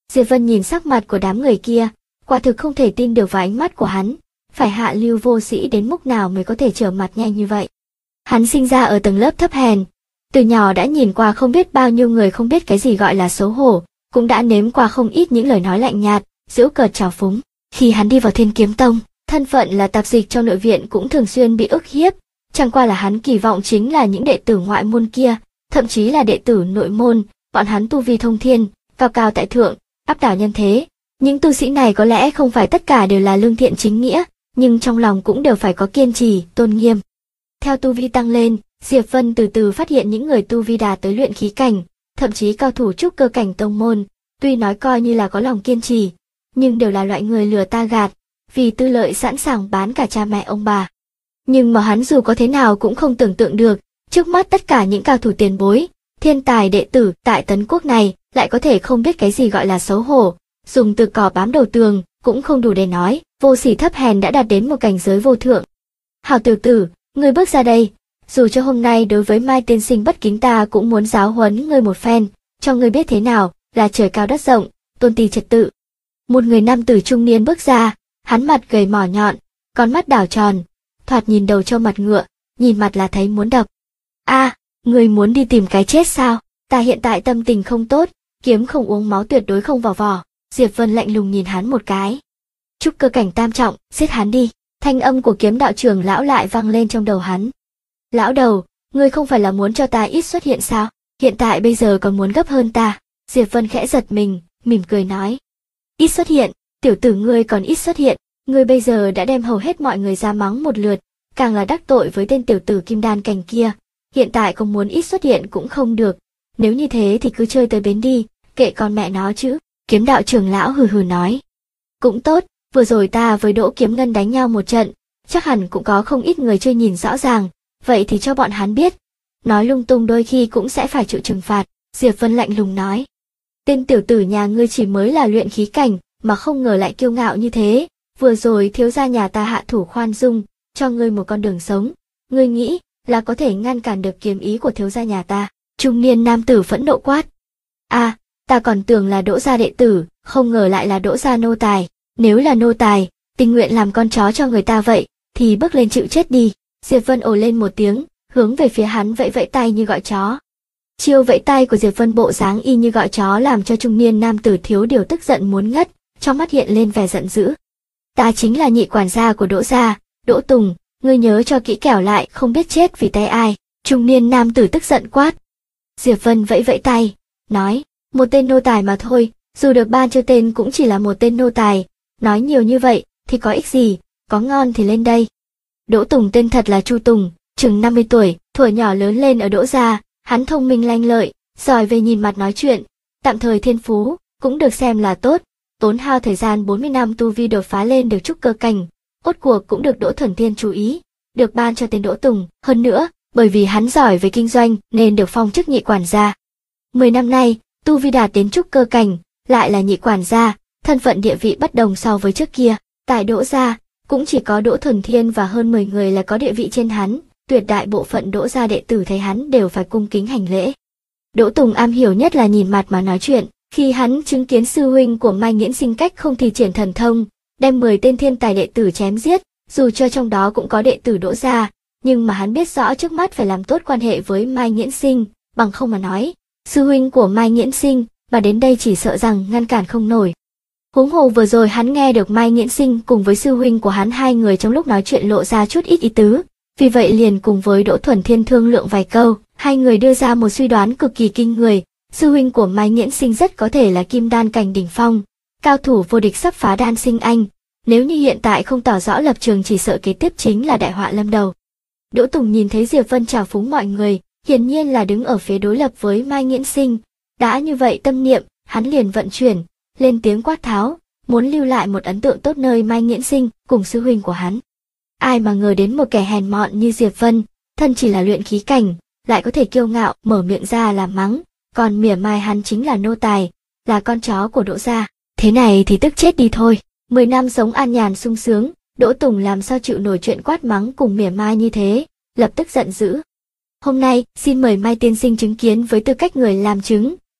Diệp Vân nhìn sắc mặt của đám người kia, quả thực không thể tin được vào ánh mắt của hắn. Phải hạ lưu vô sĩ đến mức nào mới có thể trở mặt nhanh như vậy. Hắn sinh ra ở tầng lớp thấp hèn, từ nhỏ đã nhìn qua không biết bao nhiêu người không biết cái gì gọi là xấu hổ, cũng đã nếm qua không ít những lời nói lạnh nhạt, giễu cợt trào phúng. Khi hắn đi vào Thiên Kiếm Tông, thân phận là tạp dịch trong nội viện cũng thường xuyên bị ức hiếp, chẳng qua là hắn kỳ vọng chính là những đệ tử ngoại môn kia, thậm chí là đệ tử nội môn, bọn hắn tu vi thông thiên, cao cao tại thượng, áp đảo nhân thế. Những tu sĩ này có lẽ không phải tất cả đều là lương thiện chính nghĩa, nhưng trong lòng cũng đều phải có kiên trì, tôn nghiêm. Theo tu vi tăng lên, Diệp Vân từ từ phát hiện những người tu vi đạt tới luyện khí cảnh, thậm chí cao thủ trúc cơ cảnh tông môn, tuy nói coi như là có lòng kiên trì, nhưng đều là loại người lừa ta gạt, vì tư lợi sẵn sàng bán cả cha mẹ ông bà. Nhưng mà hắn dù có thế nào cũng không tưởng tượng được, trước mắt tất cả những cao thủ tiền bối, thiên tài đệ tử tại Tấn Quốc này lại có thể không biết cái gì gọi là xấu hổ, dùng từ cỏ bám đầu tường cũng không đủ để nói, vô sỉ thấp hèn đã đạt đến một cảnh giới vô thượng. Hảo tiểu tử, ngươi bước ra đây, dù cho hôm nay đối với Mai tiên sinh bất kính ta cũng muốn giáo huấn ngươi một phen, cho ngươi biết thế nào là trời cao đất rộng, tôn ti trật tự. Một người nam tử trung niên bước ra, hắn mặt gầy mỏ nhọn, con mắt đảo tròn, thoạt nhìn đầu trâu mặt ngựa, nhìn mặt là thấy muốn đập. A, ngươi muốn đi tìm cái chết sao? Ta hiện tại tâm tình không tốt, kiếm không uống máu tuyệt đối không vào vỏ. Diệp Vân lạnh lùng nhìn hắn một cái. Trúc cơ cảnh tam trọng, giết hắn đi. Thanh âm của Kiếm đạo trưởng lão lại vang lên trong đầu hắn. Lão đầu, ngươi không phải là muốn cho ta ít xuất hiện sao? Hiện tại bây giờ còn muốn gấp hơn ta. Diệp Vân khẽ giật mình, mỉm cười nói. Ít xuất hiện, tiểu tử ngươi còn ít xuất hiện. Ngươi bây giờ đã đem hầu hết mọi người ra mắng một lượt, càng là đắc tội với tên tiểu tử kim đan cảnh kia. Hiện tại không muốn ít xuất hiện cũng không được. Nếu như thế thì cứ chơi tới bến đi, kệ con mẹ nó chứ. Kiếm đạo trưởng lão hừ hừ nói. Cũng tốt, vừa rồi ta với Đỗ Kiếm Ngân đánh nhau một trận, chắc hẳn cũng có không ít người chưa nhìn rõ ràng, vậy thì cho bọn hắn biết. Nói lung tung đôi khi cũng sẽ phải chịu trừng phạt, Diệp Vân lạnh lùng nói. Tên tiểu tử nhà ngươi chỉ mới là luyện khí cảnh, mà không ngờ lại kiêu ngạo như thế, vừa rồi thiếu gia nhà ta hạ thủ khoan dung, cho ngươi một con đường sống, ngươi nghĩ là có thể ngăn cản được kiếm ý của thiếu gia nhà ta? Trung niên nam tử phẫn nộ quát. A, ta còn tưởng là Đỗ gia đệ tử, không ngờ lại là Đỗ gia nô tài. Nếu là nô tài, tình nguyện làm con chó cho người ta vậy, thì bước lên chịu chết đi. Diệp Vân ồ lên một tiếng, hướng về phía hắn vẫy vẫy tay như gọi chó. Chiêu vẫy tay của Diệp Vân bộ dáng y như gọi chó làm cho trung niên nam tử thiếu điều tức giận muốn ngất, trong mắt hiện lên vẻ giận dữ. Ta chính là nhị quản gia của Đỗ gia, Đỗ Tùng, ngươi nhớ cho kỹ kẻo lại không biết chết vì tay ai. Trung niên nam tử tức giận quát. Diệp Vân vẫy vẫy tay, nói, một tên nô tài mà thôi, dù được ban cho tên cũng chỉ là một tên nô tài, nói nhiều như vậy thì có ích gì, có ngon thì lên đây. Đỗ Tùng tên thật là Chu Tùng, chừng 50 tuổi, thuở nhỏ lớn lên ở Đỗ gia, hắn thông minh lanh lợi, giỏi về nhìn mặt nói chuyện, tạm thời thiên phú cũng được xem là tốt, tốn hao thời gian 40 năm tu vi đột phá lên được trúc cơ cảnh, rốt cuộc cũng được Đỗ Thuần Thiên chú ý, được ban cho tên Đỗ Tùng, hơn nữa, bởi vì hắn giỏi về kinh doanh nên được phong chức nhị quản gia. 10 năm nay, tu vi đạt đến trúc cơ cảnh, lại là nhị quản gia, thân phận địa vị bất đồng so với trước kia, tại Đỗ gia, cũng chỉ có Đỗ Thuần Thiên và hơn 10 người là có địa vị trên hắn, tuyệt đại bộ phận Đỗ gia đệ tử thấy hắn đều phải cung kính hành lễ. Đỗ Tùng am hiểu nhất là nhìn mặt mà nói chuyện, khi hắn chứng kiến sư huynh của Mai Nghiễn Sinh cách không thi triển thần thông, đem 10 tên thiên tài đệ tử chém giết, dù cho trong đó cũng có đệ tử Đỗ gia, nhưng mà hắn biết rõ trước mắt phải làm tốt quan hệ với Mai Nghiễn Sinh, bằng không mà nói, sư huynh của Mai Nghiễn Sinh mà đến đây chỉ sợ rằng ngăn cản không nổi. Huống hồ vừa rồi hắn nghe được Mai Nghiễn Sinh cùng với sư huynh của hắn hai người trong lúc nói chuyện lộ ra chút ít ý tứ, vì vậy liền cùng với Đỗ Thuần Thiên thương lượng vài câu, hai người đưa ra một suy đoán cực kỳ kinh người, sư huynh của Mai Nghiễn Sinh rất có thể là kim đan cảnh đỉnh phong, cao thủ vô địch sắp phá đan sinh anh, nếu như hiện tại không tỏ rõ lập trường chỉ sợ kế tiếp chính là đại họa lâm đầu. Đỗ Tùng nhìn thấy Diệp Vân trào phúng mọi người, hiển nhiên là đứng ở phía đối lập với Mai Nghiễn Sinh, đã như vậy tâm niệm, hắn liền vận chuyển, lên tiếng quát tháo, muốn lưu lại một ấn tượng tốt nơi Mai Nghiễn Sinh cùng sư huynh của hắn. Ai mà ngờ đến một kẻ hèn mọn như Diệp Vân, thân chỉ là luyện khí cảnh, lại có thể kiêu ngạo mở miệng ra làm mắng, còn mỉa mai hắn chính là nô tài, là con chó của Đỗ gia, thế này thì tức chết đi thôi. 10 năm sống an nhàn sung sướng, Đỗ Tùng làm sao chịu nổi chuyện quát mắng cùng mỉa mai như thế, lập tức giận dữ. Hôm nay, xin mời Mai tiên sinh chứng kiến với tư cách người làm chứng,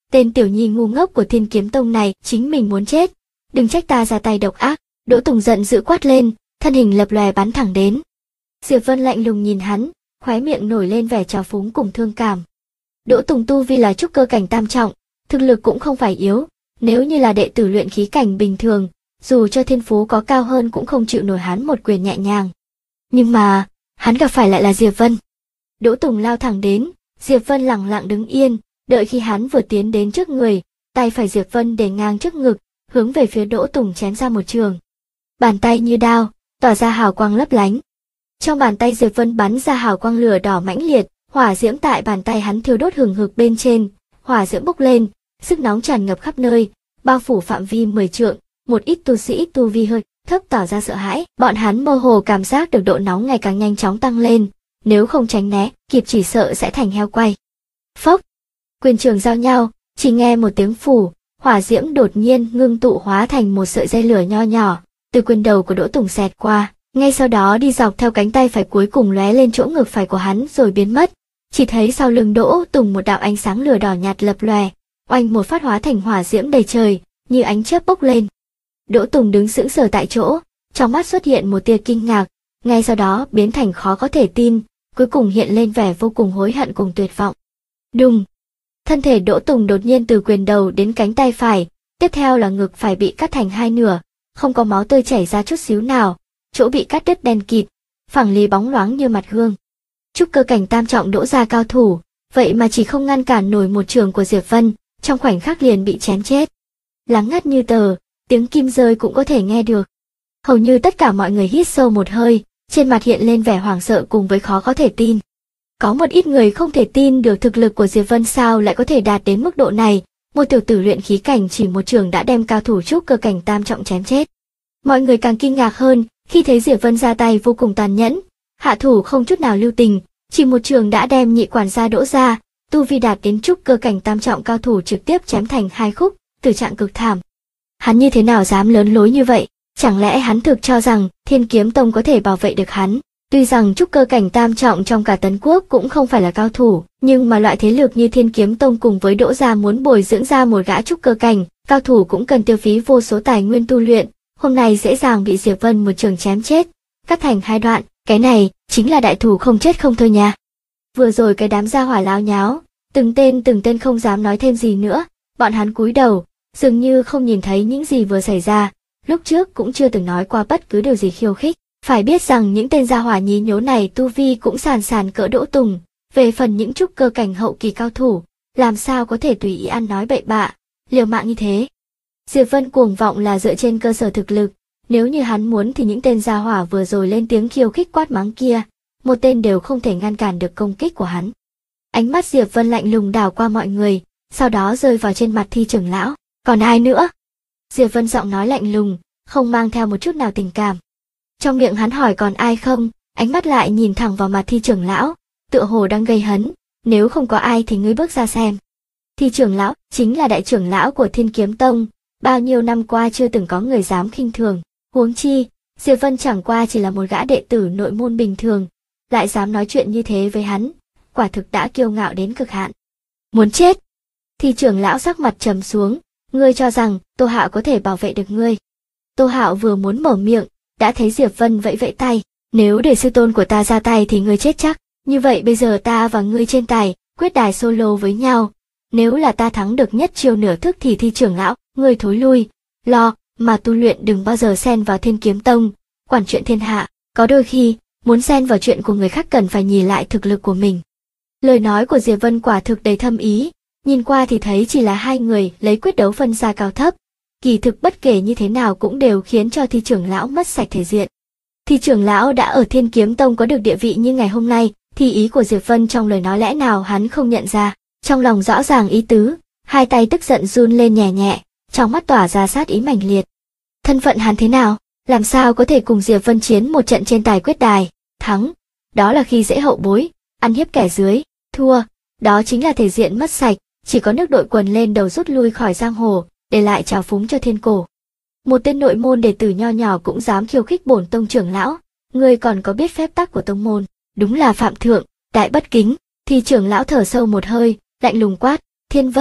Tên tiểu nhi ngu ngốc của Thiên Kiếm Tông này chính mình muốn chết, đừng trách ta ra tay độc ác. Đỗ Tùng giận dữ quát lên, thân hình lập lòe bắn thẳng đến. Diệp Vân lạnh lùng nhìn hắn, khóe miệng nổi lên vẻ trào phúng cùng thương cảm. Đỗ Tùng tu vi là trúc cơ cảnh tam trọng, thực lực cũng không phải yếu, nếu như là đệ tử luyện khí cảnh bình thường, dù cho thiên phú có cao hơn cũng không chịu nổi hắn một quyền nhẹ nhàng. Nhưng mà, hắn gặp phải lại là Diệp Vân. Đỗ Tùng lao thẳng đến, Diệp Vân lẳng lặng đứng yên, đợi khi hắn vừa tiến đến trước người, tay phải Diệp Vân để ngang trước ngực, hướng về phía Đỗ Tùng chém ra một trường. Bàn tay như đao, tỏa ra hào quang lấp lánh. Trong bàn tay Diệp Vân bắn ra hào quang lửa đỏ mãnh liệt, hỏa diễm tại bàn tay hắn thiêu đốt hừng hực bên trên, hỏa diễm bốc lên, sức nóng tràn ngập khắp nơi, bao phủ phạm vi 10 trượng, một ít tu sĩ tu vi hơi thấp tỏ ra sợ hãi, bọn hắn mơ hồ cảm giác được độ nóng ngày càng nhanh chóng tăng lên, nếu không tránh né, kịp chỉ sợ sẽ thành heo quay. Phốc, quyền trường giao nhau, chỉ nghe một tiếng phù, hỏa diễm đột nhiên ngưng tụ hóa thành một sợi dây lửa nho nhỏ, từ quyền đầu của Đỗ Tùng xẹt qua, ngay sau đó đi dọc theo cánh tay phải cuối cùng lóe lên chỗ ngực phải của hắn rồi biến mất. Chỉ thấy sau lưng Đỗ Tùng một đạo ánh sáng lửa đỏ nhạt lập lòe, oanh một phát hóa thành hỏa diễm đầy trời, như ánh chớp bốc lên. Đỗ Tùng đứng sững sờ tại chỗ, trong mắt xuất hiện một tia kinh ngạc, ngay sau đó biến thành khó có thể tin, cuối cùng hiện lên vẻ vô cùng hối hận cùng tuyệt vọng. Đùng! Thân thể Đỗ Tùng đột nhiên từ quyền đầu đến cánh tay phải, tiếp theo là ngực phải bị cắt thành hai nửa, không có máu tươi chảy ra chút xíu nào, chỗ bị cắt đứt đen kịt, phẳng lì bóng loáng như mặt gương. Trúc cơ cảnh tam trọng Đỗ gia cao thủ, vậy mà chỉ không ngăn cản nổi một trường của Diệp Vân, trong khoảnh khắc liền bị chém chết. Lắng ngắt như tờ, tiếng kim rơi cũng có thể nghe được. Hầu như tất cả mọi người hít sâu một hơi, trên mặt hiện lên vẻ hoảng sợ cùng với khó có thể tin. Có một ít người không thể tin được thực lực của Diệp Vân sao lại có thể đạt đến mức độ này, một tiểu tử luyện khí cảnh chỉ một trường đã đem cao thủ trúc cơ cảnh tam trọng chém chết. Mọi người càng kinh ngạc hơn khi thấy Diệp Vân ra tay vô cùng tàn nhẫn, hạ thủ không chút nào lưu tình, chỉ một trường đã đem nhị quản gia Đỗ gia, tu vi đạt đến trúc cơ cảnh tam trọng cao thủ trực tiếp chém thành hai khúc, tử trạng cực thảm. Hắn như thế nào dám lớn lối như vậy? Chẳng lẽ hắn thực cho rằng Thiên Kiếm Tông có thể bảo vệ được hắn? Tuy rằng trúc cơ cảnh tam trọng trong cả Tấn Quốc cũng không phải là cao thủ, nhưng mà loại thế lực như Thiên Kiếm Tông cùng với Đỗ gia muốn bồi dưỡng ra một gã trúc cơ cảnh, cao thủ cũng cần tiêu phí vô số tài nguyên tu luyện, hôm nay dễ dàng bị Diệp Vân một trường chém chết, cắt thành hai đoạn, cái này chính là đại thủ không chết không thôi nha. Vừa rồi cái đám gia hỏa láo nháo, từng tên không dám nói thêm gì nữa, bọn hắn cúi đầu, dường như không nhìn thấy những gì vừa xảy ra, lúc trước cũng chưa từng nói qua bất cứ điều gì khiêu khích. Phải biết rằng những tên gia hỏa nhí nhố này tu vi cũng sàn cỡ Đỗ Tùng, về phần những trúc cơ cảnh hậu kỳ cao thủ, làm sao có thể tùy ý ăn nói bậy bạ, liều mạng như thế. Diệp Vân cuồng vọng là dựa trên cơ sở thực lực, nếu như hắn muốn thì những tên gia hỏa vừa rồi lên tiếng khiêu khích quát mắng kia, một tên đều không thể ngăn cản được công kích của hắn. Ánh mắt Diệp Vân lạnh lùng đảo qua mọi người, sau đó rơi vào trên mặt Thi trưởng lão, còn ai nữa? Diệp Vân giọng nói lạnh lùng, không mang theo một chút nào tình cảm. Trong miệng hắn hỏi còn ai không, ánh mắt lại nhìn thẳng vào mặt Thi trưởng lão, tựa hồ đang gây hấn, nếu không có ai thì ngươi bước ra xem. Thi trưởng lão chính là đại trưởng lão của Thiên Kiếm Tông, bao nhiêu năm qua chưa từng có người dám khinh thường, huống chi, Diệp Vân chẳng qua chỉ là một gã đệ tử nội môn bình thường, lại dám nói chuyện như thế với hắn, quả thực đã kiêu ngạo đến cực hạn. Muốn chết! Thi trưởng lão sắc mặt trầm xuống, ngươi cho rằng Tô Hạo có thể bảo vệ được ngươi. Tô Hạo vừa muốn mở miệng, đã thấy Diệp Vân vẫy vẫy tay, nếu để sư tôn của ta ra tay thì ngươi chết chắc, như vậy bây giờ ta và ngươi trên tài, quyết đài solo với nhau, nếu là ta thắng được nhất chiêu nửa thức thì Thi trưởng lão, ngươi thối lui, lo, mà tu luyện đừng bao giờ xen vào Thiên Kiếm Tông, quản chuyện thiên hạ, có đôi khi, muốn xen vào chuyện của người khác cần phải nhìn lại thực lực của mình. Lời nói của Diệp Vân quả thực đầy thâm ý, nhìn qua thì thấy chỉ là hai người lấy quyết đấu phân ra cao thấp, kỳ thực bất kể như thế nào cũng đều khiến cho Thi trưởng lão mất sạch thể diện. Thi trưởng lão đã ở Thiên Kiếm Tông có được địa vị như ngày hôm nay, thì ý của Diệp Vân trong lời nói lẽ nào hắn không nhận ra, trong lòng rõ ràng ý tứ, hai tay tức giận run lên nhẹ nhẹ, trong mắt tỏa ra sát ý mãnh liệt. Thân phận hắn thế nào, làm sao có thể cùng Diệp Vân chiến một trận trên tài quyết đài, thắng, đó là khi dễ hậu bối, ăn hiếp kẻ dưới, thua, đó chính là thể diện mất sạch, chỉ có nước đội quần lên đầu rút lui khỏi giang hồ, để lại trào phúng cho thiên cổ. Một tên nội môn đệ tử nho nhỏ cũng dám khiêu khích bổn tông trưởng lão, ngươi còn có biết phép tắc của tông môn, đúng là phạm thượng, đại bất kính. Thì trưởng lão thở sâu một hơi, lạnh lùng quát, Thiên Vân,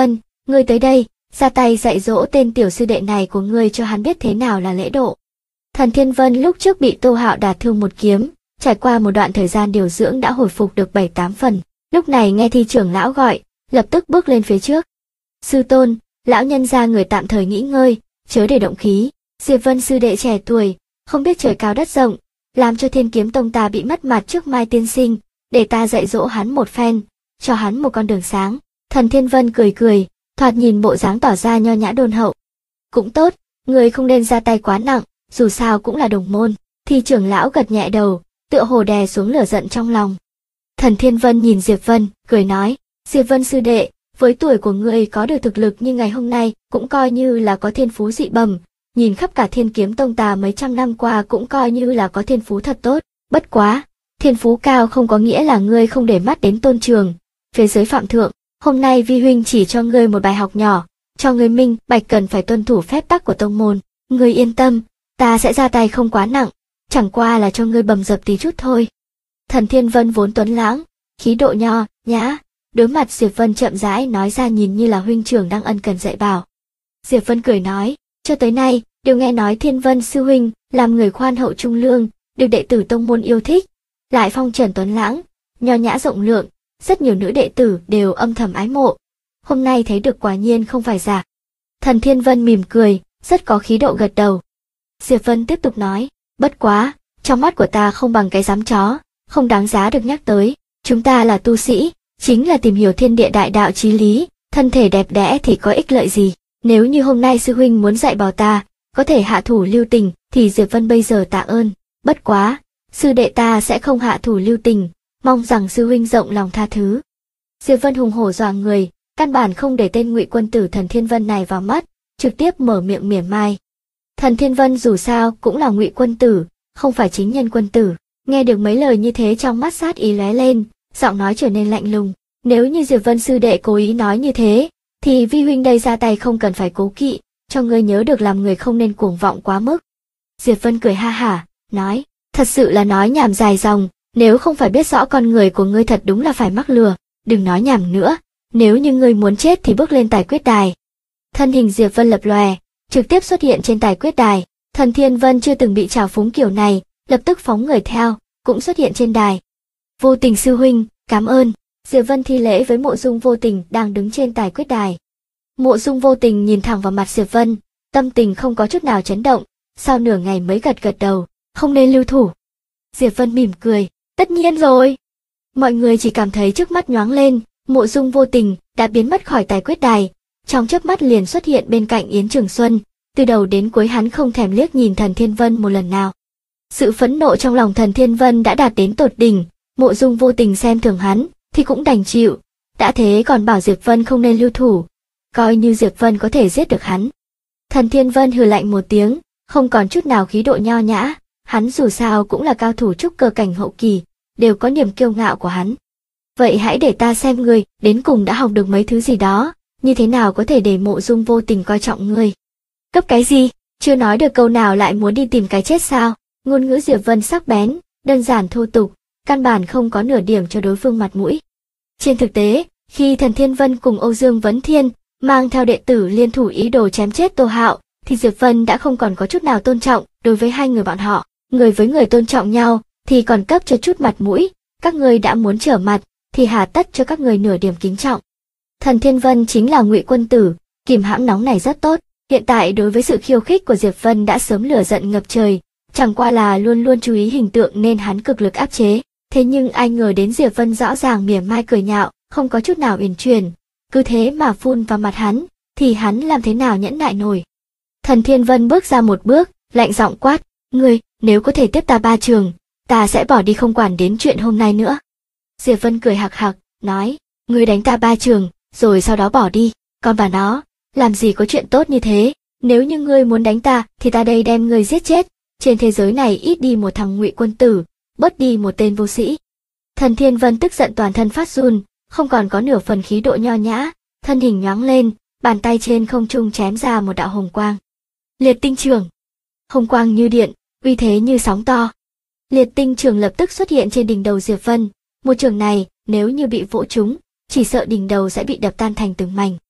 ngươi tới đây, ra tay dạy dỗ tên tiểu sư đệ này của ngươi cho hắn biết thế nào là lễ độ. Thần Thiên Vân lúc trước bị Tô Hạo đả thương một kiếm, trải qua một đoạn thời gian điều dưỡng đã hồi phục được 7-8 phần, lúc này nghe Thi trưởng lão gọi, lập tức bước lên phía trước. Sư tôn, lão nhân gia người tạm thời nghỉ ngơi, chớ để động khí. Diệp Vân sư đệ trẻ tuổi, không biết trời cao đất rộng, làm cho Thiên Kiếm Tông ta bị mất mặt trước Mai tiên sinh, để ta dạy dỗ hắn một phen, cho hắn một con đường sáng. Thần Thiên Vân cười cười, thoạt nhìn bộ dáng tỏ ra nho nhã đôn hậu. Cũng tốt, người không nên ra tay quá nặng, dù sao cũng là đồng môn. Thi trưởng lão gật nhẹ đầu, tựa hồ đè xuống lửa giận trong lòng. Thần Thiên Vân nhìn Diệp Vân, cười nói, Diệp Vân sư đệ, với tuổi của ngươi có được thực lực như ngày hôm nay, cũng coi như là có thiên phú dị bẩm, nhìn khắp cả Thiên Kiếm Tông ta mấy trăm năm qua cũng coi như là có thiên phú thật tốt, bất quá, thiên phú cao không có nghĩa là ngươi không để mắt đến tôn trường. Phía dưới phạm thượng, hôm nay vi huynh chỉ cho ngươi một bài học nhỏ, cho ngươi minh bạch cần phải tuân thủ phép tắc của tông môn, ngươi yên tâm, ta sẽ ra tay không quá nặng, chẳng qua là cho ngươi bầm dập tí chút thôi. Thần Thiên Vân vốn tuấn lãng, khí độ nho nhã, đối mặt Diệp Vân chậm rãi nói ra nhìn như là huynh trưởng đang ân cần dạy bảo. Diệp Vân cười nói, cho tới nay, đều nghe nói Thiên Vân sư huynh làm người khoan hậu trung lương, được đệ tử tông môn yêu thích, lại phong trần tuấn lãng, nho nhã rộng lượng, rất nhiều nữ đệ tử đều âm thầm ái mộ. Hôm nay thấy được quả nhiên không phải giả. Thần Thiên Vân mỉm cười, rất có khí độ gật đầu. Diệp Vân tiếp tục nói, bất quá, trong mắt của ta không bằng cái giám chó, không đáng giá được nhắc tới. Chúng ta là tu sĩ, chính là tìm hiểu thiên địa đại đạo chí lý, thân thể đẹp đẽ thì có ích lợi gì. Nếu như hôm nay sư huynh muốn dạy bảo ta, có thể hạ thủ lưu tình, thì Diệp Vân bây giờ tạ ơn. Bất quá, sư đệ ta sẽ không hạ thủ lưu tình, mong rằng sư huynh rộng lòng tha thứ. Diệp Vân hùng hổ dọa người, căn bản không để tên Ngụy quân tử Thần Thiên Vân này vào mắt, trực tiếp mở miệng mỉa mai. Thần Thiên Vân dù sao cũng là Ngụy quân tử, không phải chính nhân quân tử. Nghe được mấy lời như thế trong mắt sát ý lóe lên, giọng nói trở nên lạnh lùng. Nếu như Diệp Vân sư đệ cố ý nói như thế, thì vi huynh đây ra tay không cần phải cố kỵ, cho ngươi nhớ được làm người không nên cuồng vọng quá mức. Diệp Vân cười ha hả, nói, thật sự là nói nhảm dài dòng, nếu không phải biết rõ con người của ngươi thật đúng là phải mắc lừa, đừng nói nhảm nữa, nếu như ngươi muốn chết thì bước lên tài quyết đài. Thân hình Diệp Vân lập lòe, trực tiếp xuất hiện trên tài quyết đài. Thần Thiên Vân chưa từng bị trào phúng kiểu này, lập tức phóng người theo, cũng xuất hiện trên đài. Vô Tình sư huynh, cảm ơn. Diệp Vân thi lễ với Mộ Dung Vô Tình đang đứng trên tài quyết đài. Mộ Dung Vô Tình nhìn thẳng vào mặt Diệp Vân, tâm tình không có chút nào chấn động, sau nửa ngày mới gật gật đầu, không nên lưu thủ. Diệp Vân mỉm cười, tất nhiên rồi. Mọi người chỉ cảm thấy trước mắt nhoáng lên, Mộ Dung Vô Tình đã biến mất khỏi tài quyết đài, trong chớp mắt liền xuất hiện bên cạnh Yến Trường Xuân, từ đầu đến cuối hắn không thèm liếc nhìn Thần Thiên Vân một lần nào. Sự phẫn nộ trong lòng Thần Thiên Vân đã đạt đến tột đỉnh, Mộ Dung Vô Tình xem thường hắn, thì cũng đành chịu, đã thế còn bảo Diệp Vân không nên lưu thủ, coi như Diệp Vân có thể giết được hắn. Thần Thiên Vân hừ lạnh một tiếng, không còn chút nào khí độ nho nhã, hắn dù sao cũng là cao thủ trúc cơ cảnh hậu kỳ, đều có niềm kiêu ngạo của hắn. Vậy hãy để ta xem ngươi đến cùng đã học được mấy thứ gì đó, như thế nào có thể để Mộ Dung Vô Tình coi trọng ngươi. Cấp cái gì, chưa nói được câu nào lại muốn đi tìm cái chết sao? Ngôn ngữ Diệp Vân sắc bén, đơn giản thô tục, căn bản không có nửa điểm cho đối phương mặt mũi. Trên thực tế, khi Thần Thiên Vân cùng Âu Dương Vấn Thiên mang theo đệ tử liên thủ ý đồ chém chết Tô Hạo, thì Diệp Vân đã không còn có chút nào tôn trọng đối với hai người bọn họ. Người với người tôn trọng nhau thì còn cấp cho chút mặt mũi, các người đã muốn trở mặt thì hà tất cho các người nửa điểm kính trọng. Thần Thiên Vân chính là Ngụy quân tử, kìm hãm nóng này rất tốt. Hiện tại đối với sự khiêu khích của Diệp Vân đã sớm lửa giận ngập trời, chẳng qua là luôn luôn chú ý hình tượng nên hắn cực lực áp chế. Thế nhưng ai ngờ đến Diệp Vân rõ ràng mỉa mai cười nhạo, không có chút nào uyển chuyển, cứ thế mà phun vào mặt hắn, thì hắn làm thế nào nhẫn nại nổi. Thần Thiên Vân bước ra một bước, lạnh giọng quát, ngươi, nếu có thể tiếp ta 3 trường, ta sẽ bỏ đi không quản đến chuyện hôm nay nữa. Diệp Vân cười hạc hạc, nói, ngươi đánh ta 3 trường, rồi sau đó bỏ đi, còn bà nó, làm gì có chuyện tốt như thế, nếu như ngươi muốn đánh ta thì ta đây đem ngươi giết chết, trên thế giới này ít đi một thằng Ngụy quân tử, bớt đi một tên vô sĩ. Thần Thiên Vân tức giận toàn thân phát run, không còn có nửa phần khí độ nho nhã, thân hình nhoáng lên, bàn tay trên không trung chém ra một đạo hồng quang. Liệt tinh trường. Hồng quang như điện, uy thế như sóng to. Liệt tinh trường lập tức xuất hiện trên đỉnh đầu Diệp Vân, một trường này nếu như bị vỗ trúng, chỉ sợ đỉnh đầu sẽ bị đập tan thành từng mảnh.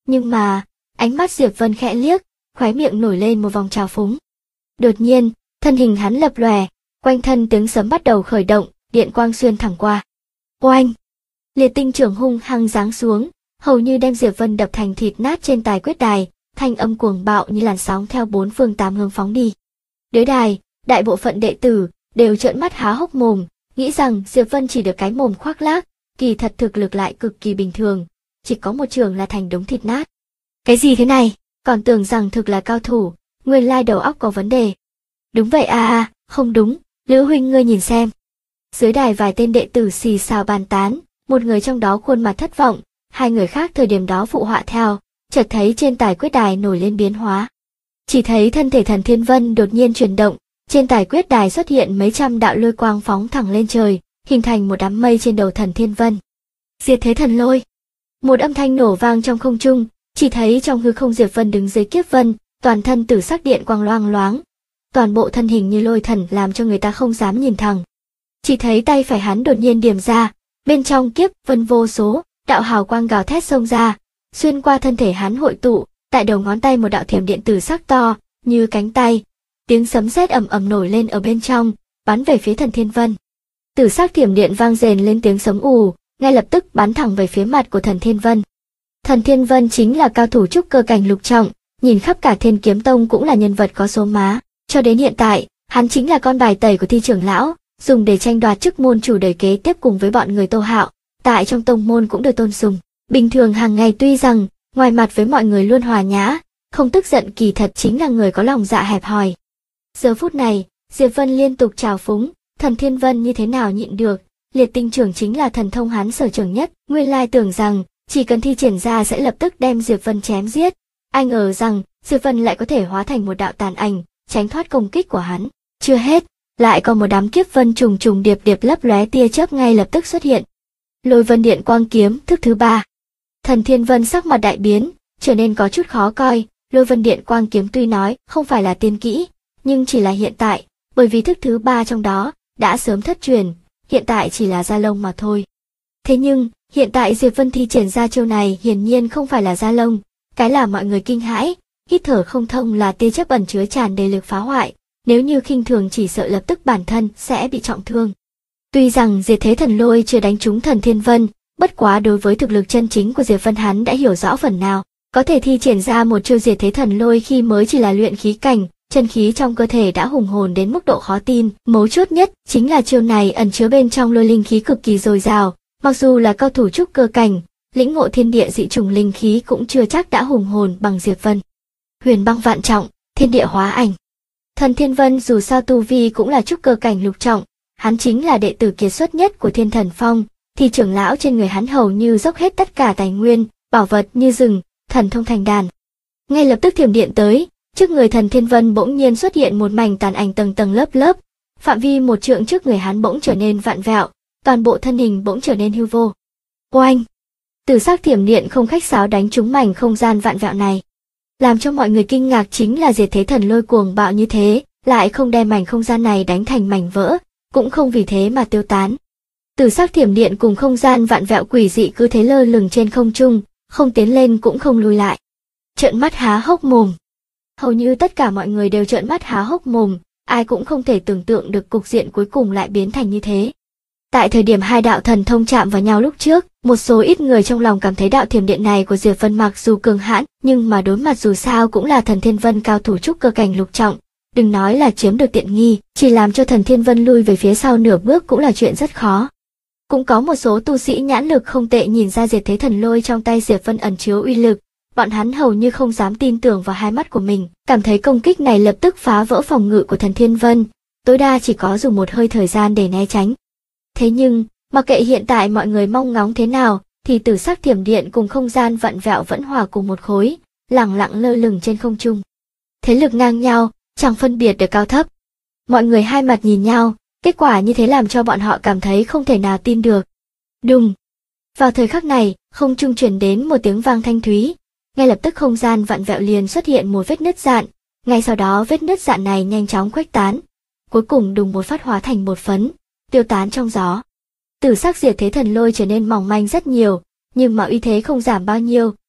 Nhưng mà, ánh mắt Diệp Vân khẽ liếc, khóe miệng nổi lên một vòng trào phúng. Đột nhiên, thân hình hắn lập lòe, quanh thân tiếng sấm bắt đầu khởi động, điện quang xuyên thẳng qua. Oanh! Liệt tinh trưởng hung hăng giáng xuống, hầu như đem Diệp Vân đập thành thịt nát trên tài quyết đài, thanh âm cuồng bạo như làn sóng theo bốn phương tám hướng phóng đi. Dưới đài, đại bộ phận đệ tử đều trợn mắt há hốc mồm, nghĩ rằng Diệp Vân chỉ được cái mồm khoác lác, kỳ thật thực lực lại cực kỳ bình thường, chỉ có một trường là thành đống thịt nát. Cái gì thế này, còn tưởng rằng thực là cao thủ, nguyên lai đầu óc có vấn đề. Đúng vậy không đúng, Lữ huynh ngươi nhìn xem. Dưới đài vài tên đệ tử xì xào bàn tán, một người trong đó khuôn mặt thất vọng, hai người khác thời điểm đó phụ họa theo, chợt thấy trên tài quyết đài nổi lên biến hóa. Chỉ thấy thân thể Thần Thiên Vân đột nhiên chuyển động, trên tài quyết đài xuất hiện mấy trăm đạo lôi quang phóng thẳng lên trời, hình thành một đám mây trên đầu Thần Thiên Vân. Diệt thế thần lôi. Một âm thanh nổ vang trong không trung, chỉ thấy trong hư không Diệp Vân đứng dưới kiếp vân, toàn thân tử sắc điện quang loang loáng, toàn bộ thân hình như lôi thần làm cho người ta không dám nhìn thẳng. Chỉ thấy tay phải hắn đột nhiên điểm ra, bên trong kiếp vân vô số đạo hào quang gào thét xông ra, xuyên qua thân thể hắn hội tụ, tại đầu ngón tay một đạo thiểm điện tử sắc to như cánh tay, tiếng sấm sét ầm ầm nổi lên ở bên trong, bắn về phía Thần Thiên Vân. Tử sắc thiểm điện vang rền lên tiếng sấm ù, ngay lập tức bắn thẳng về phía mặt của Thần Thiên Vân. Thần Thiên Vân chính là cao thủ trúc cơ cảnh lục trọng, nhìn khắp cả Thiên Kiếm Tông cũng là nhân vật có số má, cho đến hiện tại, hắn chính là con bài tẩy của Thi trưởng lão, dùng để tranh đoạt chức môn chủ đời kế tiếp cùng với bọn người Tô Hạo, tại trong tông môn cũng được tôn sùng. Bình thường hàng ngày tuy rằng, ngoài mặt với mọi người luôn hòa nhã, không tức giận kỳ thật chính là người có lòng dạ hẹp hòi. Giờ phút này, Diệp Vân liên tục trào phúng, Thần Thiên Vân như thế nào nhịn được, liệt tinh trưởng chính là thần thông hắn sở trường nhất, nguyên lai tưởng rằng, chỉ cần thi triển ra sẽ lập tức đem Diệp Vân chém giết. Ai ngờ rằng, Diệp Vân lại có thể hóa thành một đạo tàn ảnh, tránh thoát công kích của hắn. Chưa hết, lại còn một đám kiếp vân trùng trùng điệp điệp lấp lóe tia chớp ngay lập tức xuất hiện. Lôi vân điện quang kiếm thức thứ 3. Thần Thiên Vân sắc mặt đại biến, trở nên có chút khó coi, lôi vân điện quang kiếm tuy nói không phải là tiên kỹ, nhưng chỉ là hiện tại, bởi vì thức thứ 3 trong đó đã sớm thất truyền, hiện tại chỉ là da lông mà thôi. Thế nhưng, hiện tại Diệp Vân thi triển ra chiêu này hiển nhiên không phải là da lông, cái làm mọi người kinh hãi, hít thở không thông là tia chớp ẩn chứa tràn đầy lực phá hoại, nếu như khinh thường chỉ sợ lập tức bản thân sẽ bị trọng thương. Tuy rằng diệt thế thần lôi chưa đánh trúng Thần Thiên Vân, bất quá đối với thực lực chân chính của Diệp Vân hắn đã hiểu rõ phần nào, có thể thi triển ra một chiêu diệt thế thần lôi khi mới chỉ là luyện khí cảnh, chân khí trong cơ thể đã hùng hồn đến mức độ khó tin, mấu chốt nhất chính là chiêu này ẩn chứa bên trong lôi linh khí cực kỳ dồi dào, mặc dù là cao thủ trúc cơ cảnh, lĩnh ngộ thiên địa dị trùng linh khí cũng chưa chắc đã hùng hồn bằng Diệp Vân. Huyền băng vạn trọng, thiên địa hóa ảnh. Thần Thiên Vân dù sao tu vi cũng là trúc cơ cảnh lục trọng, hắn chính là đệ tử kiệt xuất nhất của Thiên Thần Phong, thì trưởng lão trên người hắn hầu như dốc hết tất cả tài nguyên, bảo vật như rừng, thần thông thành đàn. Ngay lập tức thiểm điện tới, trước người Thần Thiên Vân bỗng nhiên xuất hiện một mảnh tàn ảnh tầng tầng lớp lớp, phạm vi một trượng trước người hắn bỗng trở nên vạn vẹo, toàn bộ thân hình bỗng trở nên hư vô. Oanh! Tử sắc thiểm điện không khách sáo đánh trúng mảnh không gian vạn vẹo này. Làm cho mọi người kinh ngạc chính là diệt thế thần lôi cuồng bạo như thế, lại không đem mảnh không gian này đánh thành mảnh vỡ, cũng không vì thế mà tiêu tán. Tử sắc thiểm điện cùng không gian vạn vẹo quỷ dị cứ thế lơ lửng trên không trung, không tiến lên cũng không lùi lại. Trợn mắt há hốc mồm. Hầu như tất cả mọi người đều trợn mắt há hốc mồm, ai cũng không thể tưởng tượng được cục diện cuối cùng lại biến thành như thế. Tại thời điểm hai đạo thần thông chạm vào nhau lúc trước, một số ít người trong lòng cảm thấy đạo thiểm điện này của Diệp Vân mặc dù cường hãn, nhưng mà đối mặt dù sao cũng là Thần Thiên Vân cao thủ trúc cơ cảnh lục trọng, đừng nói là chiếm được tiện nghi, chỉ làm cho Thần Thiên Vân lui về phía sau nửa bước cũng là chuyện rất khó. Cũng có một số tu sĩ nhãn lực không tệ nhìn ra diệt thế thần lôi trong tay Diệp Vân ẩn chứa uy lực, bọn hắn hầu như không dám tin tưởng vào hai mắt của mình, cảm thấy công kích này lập tức phá vỡ phòng ngự của Thần Thiên Vân, tối đa chỉ có dùng một hơi thời gian để né tránh. Thế nhưng, mặc kệ hiện tại mọi người mong ngóng thế nào, thì tử sắc thiểm điện cùng không gian vặn vẹo vẫn hòa cùng một khối, lẳng lặng lơ lửng trên không trung. Thế lực ngang nhau, chẳng phân biệt được cao thấp. Mọi người hai mặt nhìn nhau, kết quả như thế làm cho bọn họ cảm thấy không thể nào tin được. Đùng! Vào thời khắc này, không trung truyền đến một tiếng vang thanh thúy, ngay lập tức không gian vặn vẹo liền xuất hiện một vết nứt dạn, ngay sau đó vết nứt dạn này nhanh chóng khuếch tán, cuối cùng đùng một phát hóa thành bột phấn, tiêu tán trong gió. Tử sắc diệt thế thần lôi trở nên mỏng manh rất nhiều, nhưng mà uy thế không giảm bao nhiêu,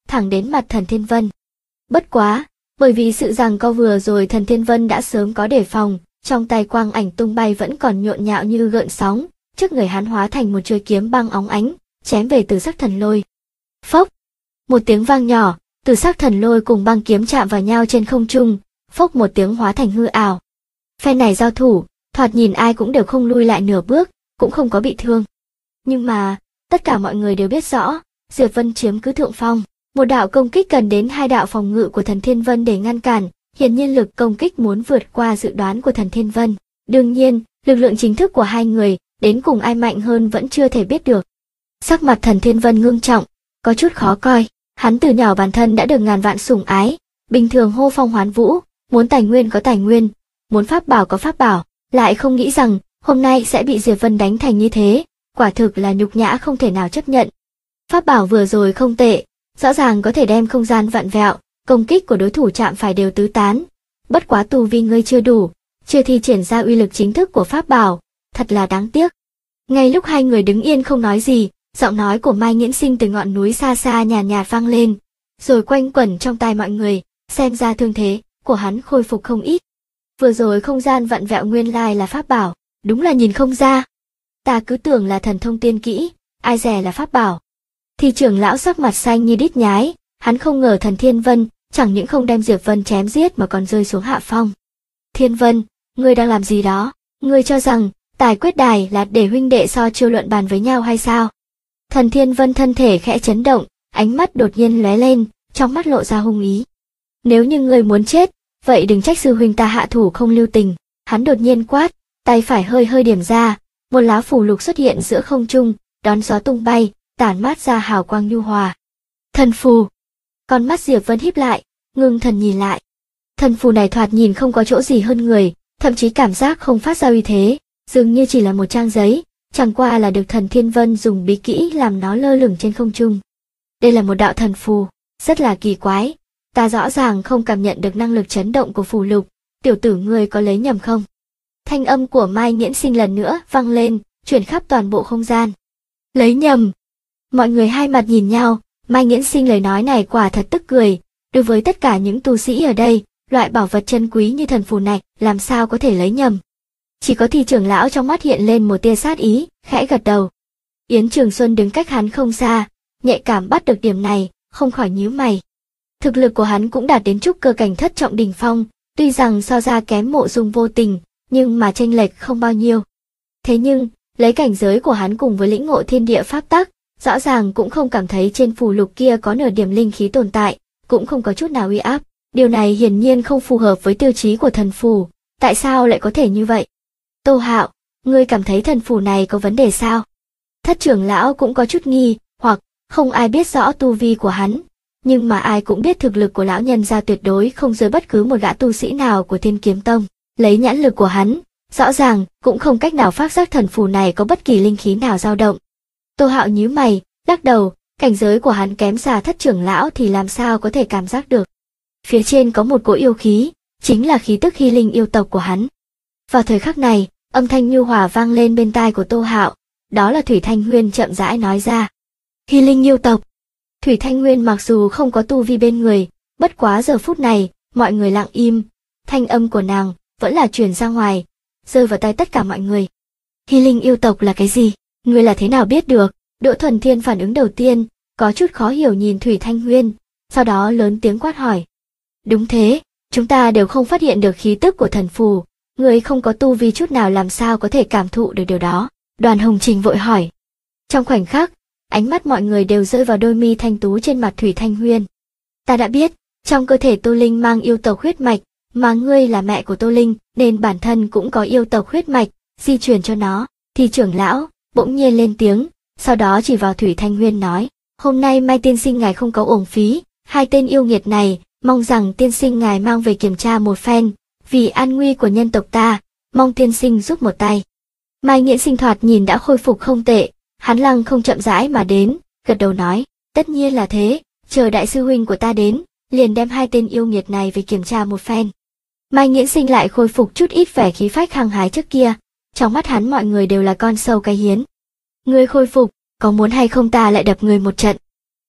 thẳng đến mặt Thần Thiên Vân. Bất quá, bởi vì sự giằng co vừa rồi Thần Thiên Vân đã sớm có đề phòng, trong tay quang ảnh tung bay vẫn còn nhộn nhạo như gợn sóng, trước người hắn hóa thành một chuôi kiếm băng óng ánh, chém về Tử Sắc Thần Lôi. Phốc! Một tiếng vang nhỏ, Tử Sắc Thần Lôi cùng băng kiếm chạm vào nhau trên không trung, phốc một tiếng hóa thành hư ảo. Phe này giao thủ, thoạt nhìn ai cũng đều không lui lại nửa bước, cũng không có bị thương. Nhưng mà, tất cả mọi người đều biết rõ, Diệp Vân chiếm cứ thượng phong, một đạo công kích cần đến hai đạo phòng ngự của Thần Thiên Vân để ngăn cản, hiển nhiên lực công kích muốn vượt qua dự đoán của Thần Thiên Vân. Đương nhiên, lực lượng chính thức của hai người, đến cùng ai mạnh hơn vẫn chưa thể biết được. Sắc mặt Thần Thiên Vân ngưng trọng, có chút khó coi, hắn từ nhỏ bản thân đã được ngàn vạn sủng ái, bình thường hô phong hoán vũ, muốn tài nguyên có tài nguyên, muốn pháp bảo có pháp bảo, lại không nghĩ rằng hôm nay sẽ bị Diệp Vân đánh thành như thế, quả thực là nhục nhã không thể nào chấp nhận. Pháp bảo vừa rồi không tệ, rõ ràng có thể đem không gian vặn vẹo, công kích của đối thủ chạm phải đều tứ tán. Bất quá tu vi ngươi chưa đủ, chưa thi triển ra uy lực chính thức của pháp bảo, thật là đáng tiếc. Ngay lúc hai người đứng yên không nói gì, giọng nói của Mai Nghiễn Sinh từ ngọn núi xa xa nhàn nhạt vang lên, rồi quanh quẩn trong tai mọi người, xem ra thương thế của hắn khôi phục không ít. Vừa rồi không gian vặn vẹo nguyên lai là pháp bảo, đúng là nhìn không ra. Ta cứ tưởng là thần thông tiên kỹ, ai dè là pháp bảo. Thì trưởng lão sắc mặt xanh như đít nhái, hắn không ngờ Thần Thiên Vân chẳng những không đem Diệp Vân chém giết mà còn rơi xuống hạ phong. Thiên Vân, ngươi đang làm gì đó? Ngươi cho rằng tài quyết đài là để huynh đệ so chiêu luận bàn với nhau hay sao? Thần Thiên Vân thân thể khẽ chấn động, ánh mắt đột nhiên lóe lên, trong mắt lộ ra hung ý. Nếu như ngươi muốn chết, vậy đừng trách sư huynh ta hạ thủ không lưu tình. Hắn đột nhiên quát, tay phải hơi hơi điểm ra, một lá phù lục xuất hiện giữa không trung, đón gió tung bay, tản mát ra hào quang nhu hòa. Thần phù. Con mắt Diệp Vân híp lại, ngưng thần nhìn lại. Thần phù này thoạt nhìn không có chỗ gì hơn người, thậm chí cảm giác không phát ra uy thế, dường như chỉ là một trang giấy, chẳng qua là được Thần Thiên Vân dùng bí kỹ làm nó lơ lửng trên không trung. Đây là một đạo thần phù, rất là kỳ quái, ta rõ ràng không cảm nhận được năng lực chấn động của phù lục, tiểu tử ngươi có lấy nhầm không? Thanh âm của Mai Nghiễn Sinh lần nữa vang lên, truyền khắp toàn bộ không gian. Lấy nhầm. Mọi người hai mặt nhìn nhau, Mai Nghiễn Sinh lời nói này quả thật tức cười, đối với tất cả những tu sĩ ở đây, loại bảo vật chân quý như thần phù này làm sao có thể lấy nhầm. Chỉ có Thi trưởng lão trong mắt hiện lên một tia sát ý, khẽ gật đầu. Yến Trường Xuân đứng cách hắn không xa, nhạy cảm bắt được điểm này, không khỏi nhíu mày. Thực lực của hắn cũng đạt đến trúc cơ cảnh thất trọng đỉnh phong, tuy rằng so ra kém Mộ Dung Vô Tình, nhưng mà chênh lệch không bao nhiêu. Thế nhưng, lấy cảnh giới của hắn cùng với lĩnh ngộ thiên địa pháp tắc, rõ ràng cũng không cảm thấy trên phù lục kia có nửa điểm linh khí tồn tại, cũng không có chút nào uy áp. Điều này hiển nhiên không phù hợp với tiêu chí của thần phù, tại sao lại có thể như vậy? Tô Hạo, ngươi cảm thấy thần phù này có vấn đề sao? Thất trưởng lão cũng có chút nghi, hoặc không ai biết rõ tu vi của hắn, nhưng mà ai cũng biết thực lực của lão nhân gia tuyệt đối không dưới bất cứ một gã tu sĩ nào của Thiên Kiếm Tông. Lấy nhãn lực của hắn, rõ ràng cũng không cách nào phát giác thần phù này có bất kỳ linh khí nào dao động. Tô Hạo nhíu mày, lắc đầu, cảnh giới của hắn kém xa thất trưởng lão thì làm sao có thể cảm giác được. Phía trên có một cỗ yêu khí, chính là khí tức Hy Linh yêu tộc của hắn. Vào thời khắc này, âm thanh nhu hòa vang lên bên tai của Tô Hạo, đó là Thủy Thanh Nguyên chậm rãi nói ra. Hy Linh yêu tộc. Thủy Thanh Nguyên mặc dù không có tu vi bên người, bất quá giờ phút này, mọi người lặng im, thanh âm của nàng vẫn là truyền ra ngoài, rơi vào tai tất cả mọi người. Hy Linh yêu tộc là cái gì? Ngươi là thế nào biết được? Đỗ Thuần Thiên phản ứng đầu tiên, có chút khó hiểu nhìn Thủy Thanh Nguyên, sau đó lớn tiếng quát hỏi. Đúng thế, chúng ta đều không phát hiện được khí tức của thần phù, ngươi không có tu vi chút nào làm sao có thể cảm thụ được điều đó. Đoàn Hồng Trình vội hỏi. Trong khoảnh khắc, ánh mắt mọi người đều rơi vào đôi mi thanh tú trên mặt Thủy Thanh Nguyên. Ta đã biết, trong cơ thể Tô Linh mang yêu tộc huyết mạch, mà ngươi là mẹ của Tô Linh, nên bản thân cũng có yêu tộc huyết mạch, di truyền cho nó. Thì trưởng lão bỗng nhiên lên tiếng, sau đó chỉ vào Thủy Thanh Nguyên nói, hôm nay Mai tiên sinh ngài không có uổng phí, hai tên yêu nghiệt này, mong rằng tiên sinh ngài mang về kiểm tra một phen, vì an nguy của nhân tộc ta, mong tiên sinh giúp một tay. Mai Nghiễn Sinh thoạt nhìn đã khôi phục không tệ, hắn lăng không chậm rãi mà đến, gật đầu nói, tất nhiên là thế, chờ đại sư huynh của ta đến, liền đem hai tên yêu nghiệt này về kiểm tra một phen. Mai Nghiễn Sinh lại khôi phục chút ít vẻ khí phách hăng hái trước kia, trong mắt hắn mọi người đều là con sâu cái hiến. Ngươi khôi phục, có muốn hay không ta lại đập ngươi một trận?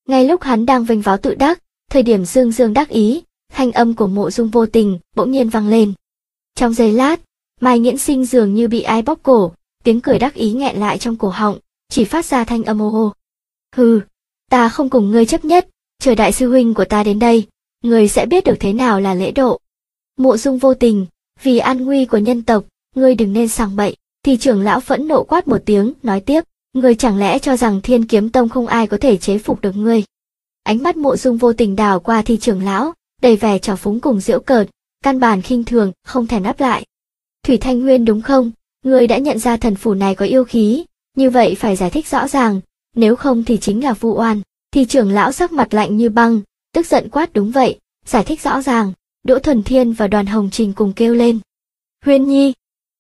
Ngay lúc hắn đang vênh váo tự đắc, thời điểm dương dương đắc ý, thanh âm của Mộ Dung Vô Tình bỗng nhiên vang lên. Trong giây lát, Mai Nghiễn Sinh dường như bị ai bóp cổ, tiếng cười đắc ý nghẹn lại trong cổ họng, chỉ phát ra thanh âm ô ô. Hừ, ta không cùng ngươi chấp nhất, chờ đại sư huynh của ta đến đây, ngươi sẽ biết được thế nào là lễ độ. Mộ Dung Vô Tình, vì an nguy của nhân tộc, ngươi đừng nên sằng bậy. Thì trưởng lão phẫn nộ quát một tiếng, nói tiếp, ngươi chẳng lẽ cho rằng Thiên Kiếm Tông không ai có thể chế phục được ngươi? Ánh mắt Mộ Dung Vô Tình đảo qua Thi trưởng lão, đầy vẻ trào phúng cùng giễu cợt, căn bản khinh thường, không thèm đáp lại. Thủy Thanh Nguyên đúng không? Ngươi đã nhận ra thần phủ này có yêu khí, như vậy phải giải thích rõ ràng, nếu không thì chính là vu oan. Thi trưởng lão sắc mặt lạnh như băng, tức giận quát đúng vậy, giải thích rõ ràng. Đỗ Thuần Thiên và Đoàn Hồng Trình cùng kêu lên. Huyên Nhi.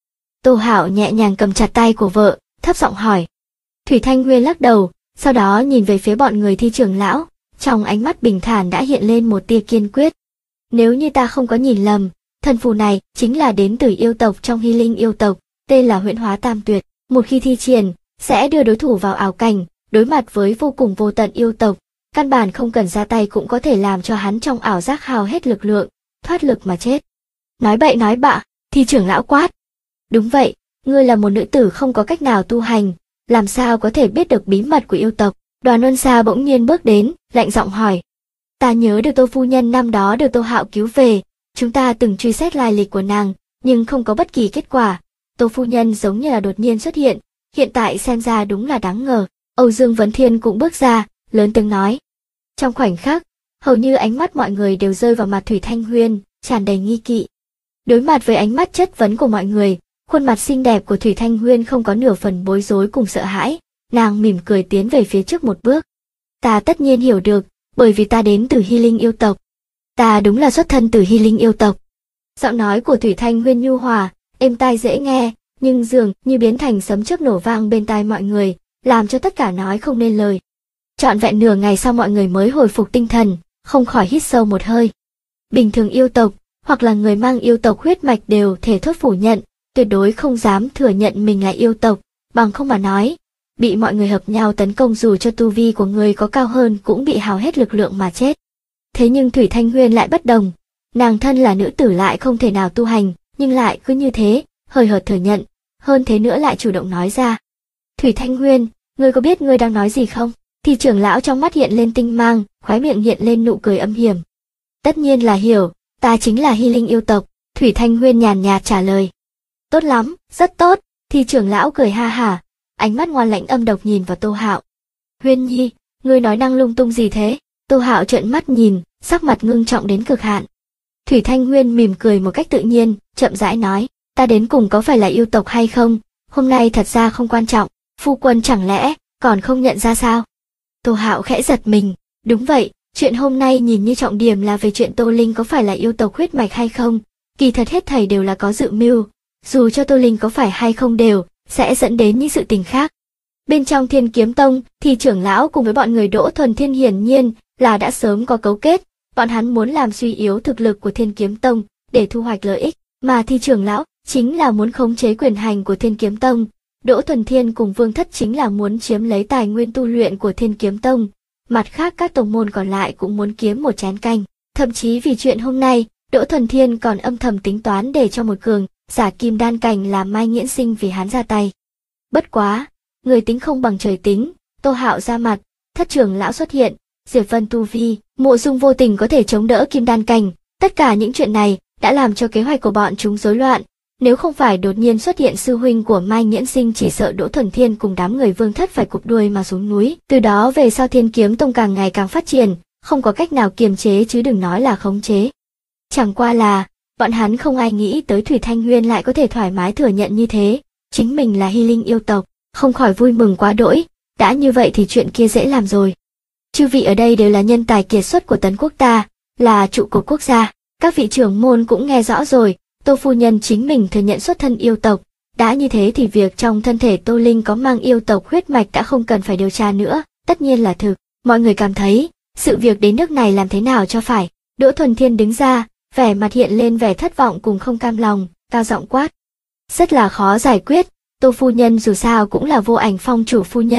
Tô Hạo nhẹ nhàng cầm chặt tay của vợ, thấp giọng hỏi. Thủy Thanh Nguyên lắc đầu, sau đó nhìn về phía bọn người Thi trưởng lão, trong ánh mắt bình thản đã hiện lên một tia kiên quyết. Nếu như ta không có nhìn lầm, thần phù này chính là đến từ yêu tộc trong Hy Linh yêu tộc, tên là Huyễn Hóa Tam Tuyệt. Một khi thi triển, sẽ đưa đối thủ vào ảo cảnh, đối mặt với vô cùng vô tận yêu tộc, căn bản không cần ra tay cũng có thể làm cho hắn trong ảo giác hao hết lực lượng, thoát lực mà chết. Nói bậy nói bạ, Thi trưởng lão quát. Đúng vậy, ngươi là một nữ tử không có cách nào tu hành, làm sao có thể biết được bí mật của yêu tộc? Đoàn Ôn Sa bỗng nhiên bước đến, lạnh giọng hỏi. Ta nhớ được Tô phu nhân năm đó được Tô Hạo cứu về, chúng ta từng truy xét lai lịch của nàng, nhưng không có bất kỳ kết quả. Tô phu nhân giống như là đột nhiên xuất hiện tại xem ra đúng là đáng ngờ. Âu Dương Vấn Thiên cũng bước ra, lớn tiếng nói. Trong khoảnh khắc, hầu như ánh mắt mọi người đều rơi vào mặt Thủy Thanh Huyên, tràn đầy nghi kỵ. Đối mặt với ánh mắt chất vấn của mọi người, khuôn mặt xinh đẹp của Thủy Thanh Huyên không có nửa phần bối rối cùng sợ hãi, nàng mỉm cười tiến về phía trước một bước. Ta tất nhiên hiểu được, bởi vì ta đến từ Hy Linh yêu tộc. Ta đúng là xuất thân từ Hy Linh yêu tộc. Giọng nói của Thủy Thanh Huyên nhu hòa, êm tai dễ nghe, nhưng dường như biến thành sấm chớp nổ vang bên tai mọi người, làm cho tất cả nói không nên lời. Trọn vẹn nửa ngày sau mọi người mới hồi phục tinh thần, không khỏi hít sâu một hơi. Bình thường yêu tộc, hoặc là người mang yêu tộc huyết mạch đều thể thốt phủ nhận, tuyệt đối không dám thừa nhận mình là yêu tộc, bằng không mà nói, bị mọi người hợp nhau tấn công dù cho tu vi của người có cao hơn cũng bị hao hết lực lượng mà chết. Thế nhưng Thủy Thanh Huyên lại bất đồng, nàng thân là nữ tử lại không thể nào tu hành, nhưng lại cứ như thế, hời hợt thừa nhận, hơn thế nữa lại chủ động nói ra. Thủy Thanh Huyên, ngươi có biết ngươi đang nói gì không? Thì trưởng lão trong mắt hiện lên tinh mang, khóe miệng hiện lên nụ cười âm hiểm. Tất nhiên là hiểu, ta chính là Hy Linh yêu tộc, Thủy Thanh Huyên nhàn nhạt trả lời. Tốt lắm, rất tốt, thì trưởng lão cười ha hả, ánh mắt ngoan lãnh âm độc nhìn vào Tô Hạo. Huyên Nhi, ngươi nói năng lung tung gì thế? Tô Hạo trợn mắt nhìn, sắc mặt ngưng trọng đến cực hạn. Thủy Thanh Huyên mỉm cười một cách tự nhiên, chậm rãi nói, ta đến cùng có phải là yêu tộc hay không, hôm nay thật ra không quan trọng, phu quân chẳng lẽ còn không nhận ra sao? Tô Hạo khẽ giật mình, đúng vậy, chuyện hôm nay nhìn như trọng điểm là về chuyện Tô Linh có phải là yêu tộc huyết mạch hay không, kỳ thật hết thảy đều là có dự mưu, dù cho Tô Linh có phải hay không đều sẽ dẫn đến những sự tình khác. Bên trong Thiên Kiếm Tông thì trưởng lão cùng với bọn người Đỗ Thuần Thiên hiển nhiên là đã sớm có cấu kết, bọn hắn muốn làm suy yếu thực lực của Thiên Kiếm Tông để thu hoạch lợi ích, mà thì trưởng lão chính là muốn khống chế quyền hành của Thiên Kiếm Tông. Đỗ Thuần Thiên cùng Vương Thất chính là muốn chiếm lấy tài nguyên tu luyện của Thiên Kiếm Tông, mặt khác các tông môn còn lại cũng muốn kiếm một chén canh, thậm chí vì chuyện hôm nay, Đỗ Thuần Thiên còn âm thầm tính toán để cho một cường giả kim đan cảnh làm Mai Nghiễn Sinh vì hắn ra tay. Bất quá, người tính không bằng trời tính, Tô Hạo ra mặt, Thất trưởng lão xuất hiện, Diệp Vân tu vi, Mộ Dung Vô Tình có thể chống đỡ kim đan cảnh, tất cả những chuyện này đã làm cho kế hoạch của bọn chúng rối loạn. Nếu không phải đột nhiên xuất hiện sư huynh của Mai Nghiễn Sinh, chỉ sợ Đỗ Thuần Thiên cùng đám người Vương Thất phải cụp đuôi mà xuống núi. Từ đó về sau Thiên Kiếm Tông càng ngày càng phát triển, không có cách nào kiềm chế chứ đừng nói là khống chế. Chẳng qua là, bọn hắn không ai nghĩ tới Thủy Thanh Huyên lại có thể thoải mái thừa nhận như thế, chính mình là Hy Linh yêu tộc, không khỏi vui mừng quá đỗi, đã như vậy thì chuyện kia dễ làm rồi. Chư vị ở đây đều là nhân tài kiệt xuất của Tấn quốc ta, là trụ cột quốc gia, các vị trưởng môn cũng nghe rõ rồi. Tô phu nhân chính mình thừa nhận xuất thân yêu tộc, đã như thế thì việc trong thân thể Tô Linh có mang yêu tộc huyết mạch đã không cần phải điều tra nữa, tất nhiên là thực. Mọi người cảm thấy, sự việc đến nước này làm thế nào cho phải. Đỗ Thuần Thiên đứng ra, vẻ mặt hiện lên vẻ thất vọng cùng không cam lòng, cao giọng quát. Rất là khó giải quyết, Tô phu nhân dù sao cũng là Vô Ảnh Phong chủ phu nhân,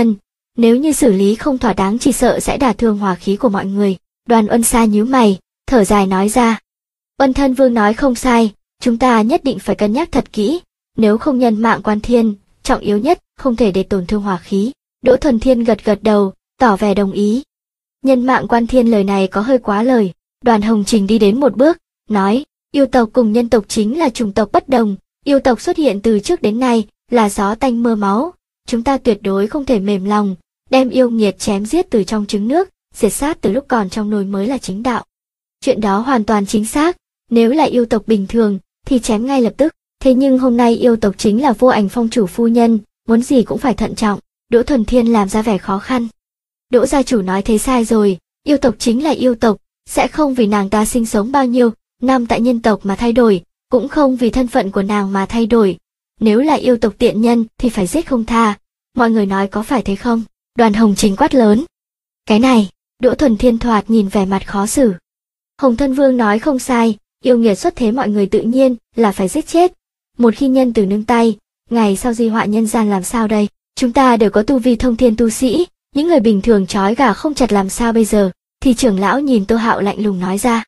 nếu như xử lý không thỏa đáng chỉ sợ sẽ đả thương hòa khí của mọi người. Đoàn Uân Sa nhíu mày, thở dài nói ra. Uân thân vương nói không sai, chúng ta nhất định phải cân nhắc thật kỹ, nếu không nhân mạng quan thiên, trọng yếu nhất, không thể để tổn thương hòa khí. Đỗ Thuần Thiên gật gật đầu, tỏ vẻ đồng ý. Nhân mạng quan thiên lời này có hơi quá lời. Đoàn Hồng Trình đi đến một bước, nói, yêu tộc cùng nhân tộc chính là chủng tộc bất đồng, yêu tộc xuất hiện từ trước đến nay, là gió tanh mưa máu, chúng ta tuyệt đối không thể mềm lòng, đem yêu nghiệt chém giết từ trong trứng nước, diệt sát từ lúc còn trong nồi mới là chính đạo. Chuyện đó hoàn toàn chính xác, nếu là yêu tộc bình thường, thì chém ngay lập tức, thế nhưng hôm nay yêu tộc chính là Vô Ảnh Phong chủ phu nhân, muốn gì cũng phải thận trọng. Đỗ Thuần Thiên làm ra vẻ khó khăn. Đỗ gia chủ nói thế sai rồi, yêu tộc chính là yêu tộc, sẽ không vì nàng ta sinh sống bao nhiêu năm tại nhân tộc mà thay đổi, cũng không vì thân phận của nàng mà thay đổi. Nếu là yêu tộc tiện nhân thì phải giết không tha. Mọi người nói có phải thế không? Đoàn Hồng Trình quát lớn. Cái này, Đỗ Thuần Thiên thoạt nhìn vẻ mặt khó xử. Hồng Thân Vương nói không sai, yêu nghiệt xuất thế mọi người tự nhiên là phải giết chết. Một khi nhân từ nương tay, ngày sau di họa nhân gian làm sao đây? Chúng ta đều có tu vi thông thiên tu sĩ, những người bình thường trói gà không chặt làm sao bây giờ? Thì trưởng lão nhìn Tô Hạo lạnh lùng nói ra.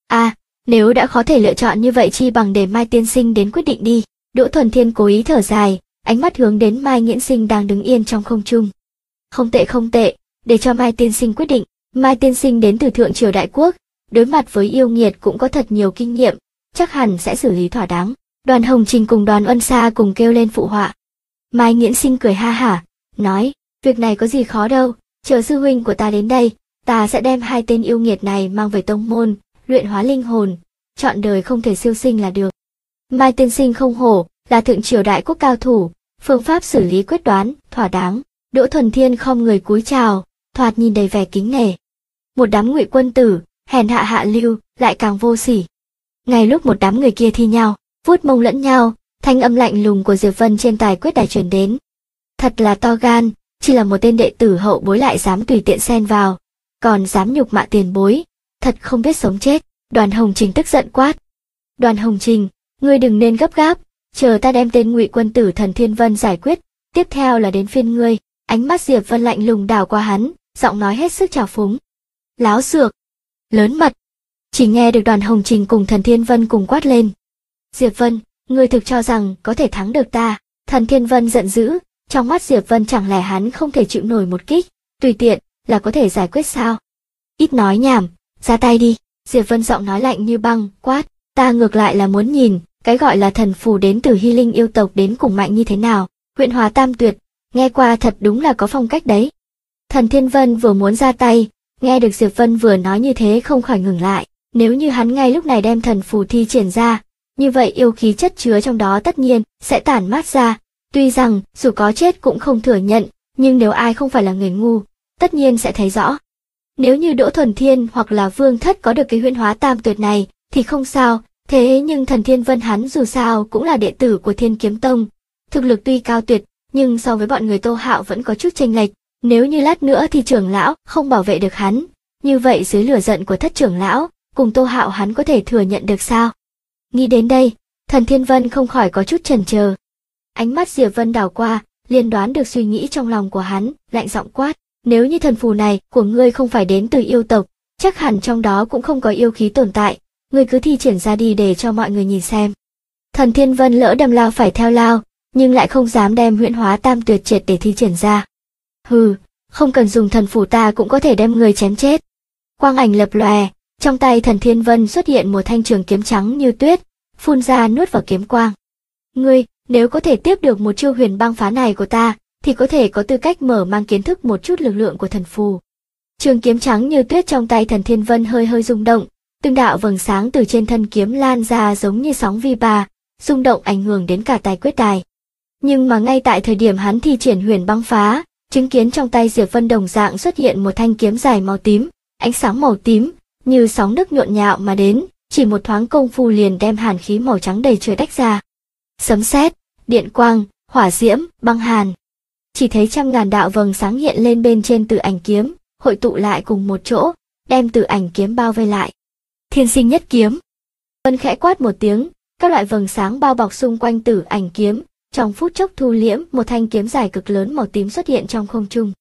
Nếu đã khó thể lựa chọn như vậy chi bằng để Mai tiên sinh đến quyết định đi. Đỗ Thuần Thiên cố ý thở dài, ánh mắt hướng đến Mai Nghiễn Sinh đang đứng yên trong không trung. Không tệ không tệ, để cho Mai tiên sinh quyết định. Mai tiên sinh đến từ Thượng Triều Đại Quốc, đối mặt với yêu nghiệt cũng có thật nhiều kinh nghiệm, chắc hẳn sẽ xử lý thỏa đáng. Đoàn Hồng Trình cùng Đoàn Uân Sa cùng kêu lên phụ họa. Mai Nghiễn Sinh cười ha hả, nói, việc này có gì khó đâu, chờ sư huynh của ta đến đây, ta sẽ đem hai tên yêu nghiệt này mang về tông môn, luyện hóa linh hồn, trọn đời không thể siêu sinh là được. Mai tiên sinh không hổ, là Thượng Triều Đại Quốc cao thủ, phương pháp xử lý quyết đoán, thỏa đáng. Đỗ Thuần Thiên khom người cúi chào, thoạt nhìn đầy vẻ kính nể. Một đám ngụy quân tử, hèn hạ hạ lưu, lại càng vô sỉ. Ngay lúc một đám người kia thi nhau, vuốt mông lẫn nhau, thanh âm lạnh lùng của Diệp Vân trên tài quyết đài truyền đến. Thật là to gan, chỉ là một tên đệ tử hậu bối lại dám tùy tiện xen vào, còn dám nhục mạ tiền bối, thật không biết sống chết. Đoàn Hồng Trình tức giận quát. Đoàn Hồng Trình, ngươi đừng nên gấp gáp, chờ ta đem tên ngụy quân tử Thần Thiên Vân giải quyết, tiếp theo là đến phiên ngươi. Ánh mắt Diệp Vân lạnh lùng đảo qua hắn, giọng nói hết sức trào phúng. Láo xược, lớn mật. Chỉ nghe được Đoàn Hồng Trình cùng Thần Thiên Vân cùng quát lên. Diệp Vân, ngươi thực cho rằng có thể thắng được ta? Thần Thiên Vân giận dữ, trong mắt Diệp Vân chẳng lẽ hắn không thể chịu nổi một kích, tùy tiện là có thể giải quyết sao? Ít nói nhảm, ra tay đi. Diệp Vân giọng nói lạnh như băng, quát, ta ngược lại là muốn nhìn, cái gọi là thần phù đến từ Hy Linh yêu tộc đến cùng mạnh như thế nào. Huyện Hóa Tam Tuyệt, nghe qua thật đúng là có phong cách đấy. Thần Thiên Vân vừa muốn ra tay, nghe được Diệp Vân vừa nói như thế không khỏi ngừng lại. Nếu như hắn ngay lúc này đem thần phù thi triển ra, như vậy yêu khí chất chứa trong đó tất nhiên sẽ tản mát ra. Tuy rằng dù có chết cũng không thừa nhận, nhưng nếu ai không phải là người ngu, tất nhiên sẽ thấy rõ. Nếu như Đỗ Thuần Thiên hoặc là Vương Thất có được cái Huyễn Hóa Tam Tuyệt này thì không sao, thế nhưng Thần Thiên Vân hắn dù sao cũng là đệ tử của Thiên Kiếm Tông, thực lực tuy cao tuyệt, nhưng so với bọn người Tô Hạo vẫn có chút chênh lệch. Nếu như lát nữa thì trưởng lão không bảo vệ được hắn, như vậy dưới lửa giận của thất trưởng lão, cùng Tô Hạo hắn có thể thừa nhận được sao? Nghĩ đến đây, Thần Thiên Vân không khỏi có chút chần chờ. Ánh mắt Diệp Vân đảo qua, liền đoán được suy nghĩ trong lòng của hắn, lạnh giọng quát. Nếu như thần phù này của ngươi không phải đến từ yêu tộc, chắc hẳn trong đó cũng không có yêu khí tồn tại, ngươi cứ thi triển ra đi để cho mọi người nhìn xem. Thần Thiên Vân lỡ đâm lao phải theo lao, nhưng lại không dám đem Huyễn Hóa Tam Tuyệt triệt để thi triển ra. Hừ, không cần dùng thần phù ta cũng có thể đem người chém chết. Quang ảnh lập lòe, trong tay Thần Thiên Vân xuất hiện một thanh trường kiếm trắng như tuyết, phun ra nuốt vào kiếm quang. Ngươi, nếu có thể tiếp được một chiêu huyền băng phá này của ta, thì có thể có tư cách mở mang kiến thức một chút lực lượng của thần phù. Trường kiếm trắng như tuyết trong tay Thần Thiên Vân hơi hơi rung động, từng đạo vầng sáng từ trên thân kiếm lan ra giống như sóng vi ba, rung động ảnh hưởng đến cả tài quyết đài. Nhưng mà ngay tại thời điểm hắn thi triển huyền băng phá, chứng kiến trong tay Diệp Vân đồng dạng xuất hiện một thanh kiếm dài màu tím, ánh sáng màu tím như sóng nước nhộn nhạo mà đến, chỉ một thoáng công phu liền đem hàn khí màu trắng đầy trời tách ra. Sấm sét, điện quang, hỏa diễm, băng hàn. Chỉ thấy trăm ngàn đạo vầng sáng hiện lên bên trên Tử Ảnh kiếm, hội tụ lại cùng một chỗ, đem Tử Ảnh kiếm bao vây lại. Thiên Sinh Nhất Kiếm. Vân khẽ quát một tiếng, các loại vầng sáng bao bọc xung quanh Tử Ảnh kiếm, trong phút chốc thu liễm, một thanh kiếm dài cực lớn màu tím xuất hiện trong không trung.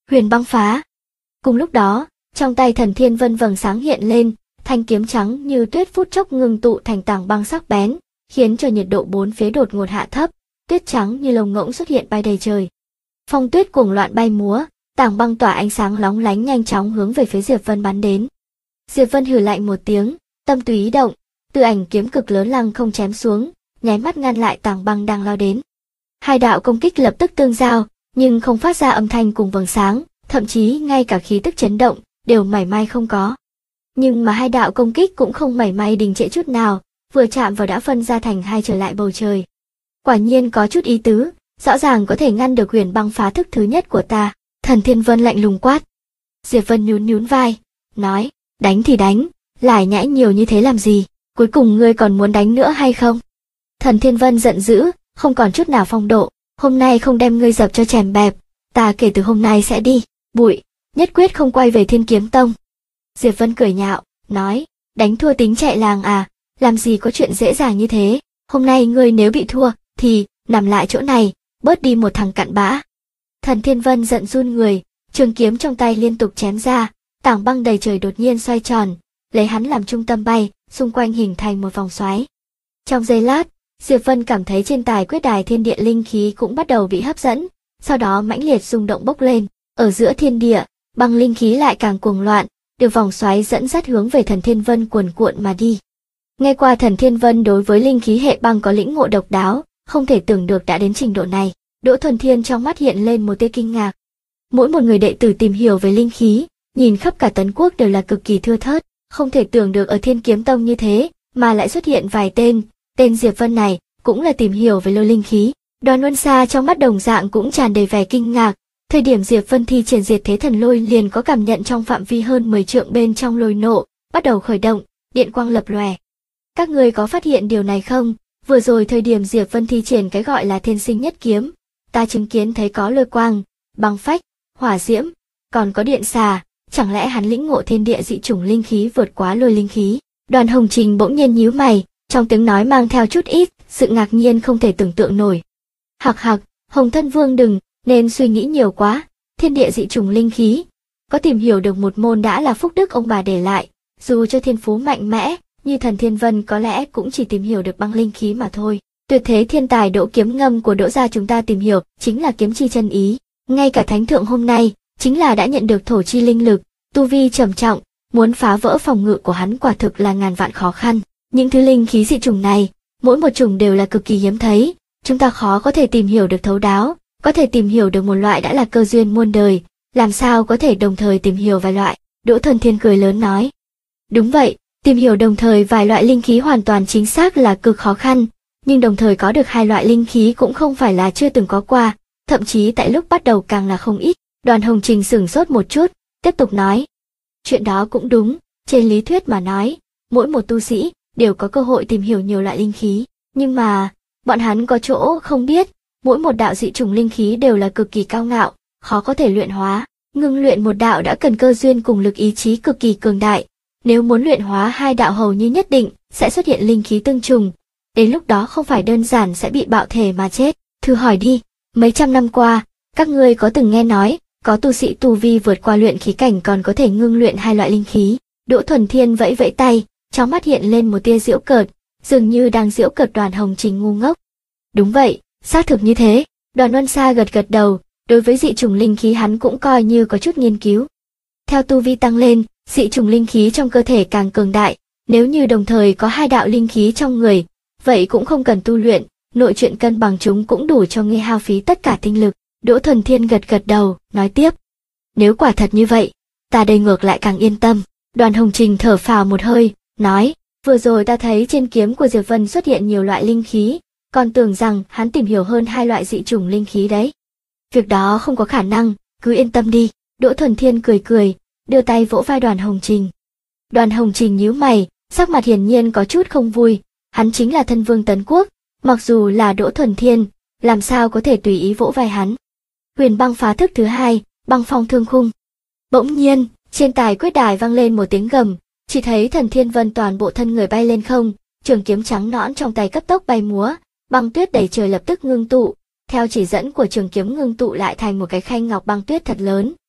Huyền băng phá. Cùng lúc đó, trong tay Thần Thiên Vân vầng sáng hiện lên, thanh kiếm trắng như tuyết phút chốc ngưng tụ thành tảng băng sắc bén, khiến cho nhiệt độ bốn phía đột ngột hạ thấp, tuyết trắng như lông ngỗng xuất hiện bay đầy trời. Phong tuyết cuồng loạn bay múa, tảng băng tỏa ánh sáng lóng lánh nhanh chóng hướng về phía Diệp Vân bắn đến. Diệp Vân hừ lạnh một tiếng, tâm tùy ý động, Từ Ảnh kiếm cực lớn lăng không chém xuống, nháy mắt ngăn lại tảng băng đang lao đến. Hai đạo công kích lập tức tương giao, nhưng không phát ra âm thanh cùng vầng sáng, thậm chí ngay cả khí tức chấn động đều mảy may không có. Nhưng mà hai đạo công kích cũng không mảy may đình trệ chút nào, vừa chạm vào đã phân ra thành hai trở lại bầu trời. Quả nhiên có chút ý tứ, rõ ràng có thể ngăn được huyền băng phá thức thứ nhất của ta. Thần Thiên Vân lạnh lùng quát. Diệp Vân nhún nhún vai, nói, đánh thì đánh, lải nhải nhiều như thế làm gì, cuối cùng ngươi còn muốn đánh nữa hay không? Thần Thiên Vân giận dữ, không còn chút nào phong độ, hôm nay không đem ngươi dập cho chèm bẹp, ta kể từ hôm nay sẽ đi, bụi, nhất quyết không quay về Thiên Kiếm Tông. Diệp Vân cười nhạo, nói, đánh thua tính chạy làng à, làm gì có chuyện dễ dàng như thế, hôm nay ngươi nếu bị thua, thì, nằm lại chỗ này, bớt đi một thằng cặn bã. Thần Thiên Vân giận run người, trường kiếm trong tay liên tục chém ra, tảng băng đầy trời đột nhiên xoay tròn, lấy hắn làm trung tâm bay, xung quanh hình thành một vòng xoáy. Trong giây lát, Diệp Vân cảm thấy trên tài quyết đài thiên địa linh khí cũng bắt đầu bị hấp dẫn, sau đó mãnh liệt rung động bốc lên, ở giữa thiên địa, băng linh khí lại càng cuồng loạn, được vòng xoáy dẫn dắt hướng về Thần Thiên Vân cuồn cuộn mà đi. Nghe qua Thần Thiên Vân đối với linh khí hệ băng có lĩnh ngộ độc đáo, không thể tưởng được đã đến trình độ này. Đỗ Thuần Thiên trong mắt hiện lên một tia kinh ngạc. Mỗi một người đệ tử tìm hiểu về linh khí, nhìn khắp cả Tấn Quốc đều là cực kỳ thưa thớt, không thể tưởng được ở Thiên Kiếm Tông như thế, mà lại xuất hiện vài tên Diệp Vân này cũng là tìm hiểu về lôi linh khí. Đoàn Luân Sa trong mắt đồng dạng cũng tràn đầy vẻ kinh ngạc, thời điểm Diệp Vân thi triển diệt thế thần lôi liền có cảm nhận trong phạm vi hơn 10 trượng bên trong lôi nộ, bắt đầu khởi động, điện quang lập lòe. Các người có phát hiện điều này không? Vừa rồi thời điểm Diệp Vân thi triển cái gọi là Thiên Sinh Nhất Kiếm, ta chứng kiến thấy có lôi quang, băng phách, hỏa diễm, còn có điện xà, chẳng lẽ hắn lĩnh ngộ thiên địa dị chủng linh khí vượt quá lôi linh khí? Đoàn Hồng Trình bỗng nhiên nhíu mày, trong tiếng nói mang theo chút ít sự ngạc nhiên không thể tưởng tượng nổi. Hặc hặc, Hồng Thân Vương đừng nên suy nghĩ nhiều quá, thiên địa dị chủng linh khí, có tìm hiểu được một môn đã là phúc đức ông bà để lại, dù cho thiên phú mạnh mẽ, như Thần Thiên Vân có lẽ cũng chỉ tìm hiểu được băng linh khí mà thôi. Tuyệt thế thiên tài Đỗ Kiếm Ngâm của Đỗ gia chúng ta tìm hiểu chính là kiếm chi chân ý, ngay cả thánh thượng hôm nay chính là đã nhận được thổ chi linh lực, tu vi trầm trọng, muốn phá vỡ phòng ngự của hắn quả thực là ngàn vạn khó khăn. Những thứ linh khí dị chủng này, mỗi một chủng đều là cực kỳ hiếm thấy, chúng ta khó có thể tìm hiểu được thấu đáo, có thể tìm hiểu được một loại đã là cơ duyên muôn đời, làm sao có thể đồng thời tìm hiểu vài loại. Đỗ Thuần Thiên cười lớn nói. Đúng vậy, tìm hiểu đồng thời vài loại linh khí hoàn toàn chính xác là cực khó khăn, nhưng đồng thời có được hai loại linh khí cũng không phải là chưa từng có qua, thậm chí tại lúc bắt đầu càng là không ít. Đoàn Hồng Trình sửng sốt một chút, tiếp tục nói. Chuyện đó cũng đúng, trên lý thuyết mà nói, mỗi một tu sĩ đều có cơ hội tìm hiểu nhiều loại linh khí, nhưng mà, bọn hắn có chỗ không biết, mỗi một đạo dị chủng linh khí đều là cực kỳ cao ngạo, khó có thể luyện hóa, ngưng luyện một đạo đã cần cơ duyên cùng lực ý chí cực kỳ cường đại, nếu muốn luyện hóa hai đạo hầu như nhất định sẽ xuất hiện linh khí tương trùng, đến lúc đó không phải đơn giản sẽ bị bạo thể mà chết. Thử hỏi đi, mấy trăm năm qua, các ngươi có từng nghe nói, có tu sĩ tu vi vượt qua luyện khí cảnh còn có thể ngưng luyện hai loại linh khí? Đỗ Thuần Thiên vẫy vẫy tay, trong mắt hiện lên một tia giễu cợt, dường như đang giễu cợt Đoàn Hồng Trình ngu ngốc. Đúng vậy, xác thực như thế. Đoàn Luân Sa gật gật đầu, đối với dị chủng linh khí hắn cũng coi như có chút nghiên cứu. Theo tu vi tăng lên, dị chủng linh khí trong cơ thể càng cường đại, nếu như đồng thời có hai đạo linh khí trong người, vậy cũng không cần tu luyện, nội truyện cân bằng chúng cũng đủ cho ngươi hao phí tất cả tinh lực. Đỗ Thuần Thiên gật gật đầu, nói tiếp. Nếu quả thật như vậy, ta đây ngược lại càng yên tâm. Đoàn Hồng Trình thở phào một hơi, nói, vừa rồi ta thấy trên kiếm của Diệp Vân xuất hiện nhiều loại linh khí, còn tưởng rằng hắn tìm hiểu hơn hai loại dị chủng linh khí đấy. Việc đó không có khả năng, cứ yên tâm đi. Đỗ Thuần Thiên cười cười, đưa tay vỗ vai Đoàn Hồng Trình. Đoàn Hồng Trình nhíu mày, sắc mặt hiển nhiên có chút không vui, hắn chính là thân vương Tấn Quốc, mặc dù là Đỗ Thuần Thiên, làm sao có thể tùy ý vỗ vai hắn. Huyền băng phá thức thứ hai, băng phong thương khung. Bỗng nhiên, trên tài quyết đài vang lên một tiếng gầm, chỉ thấy Thần Thiên Vân toàn bộ thân người bay lên không, trường kiếm trắng nõn trong tay cấp tốc bay múa, băng tuyết đầy trời lập tức ngưng tụ, theo chỉ dẫn của trường kiếm ngưng tụ lại thành một cái khay ngọc băng tuyết thật lớn,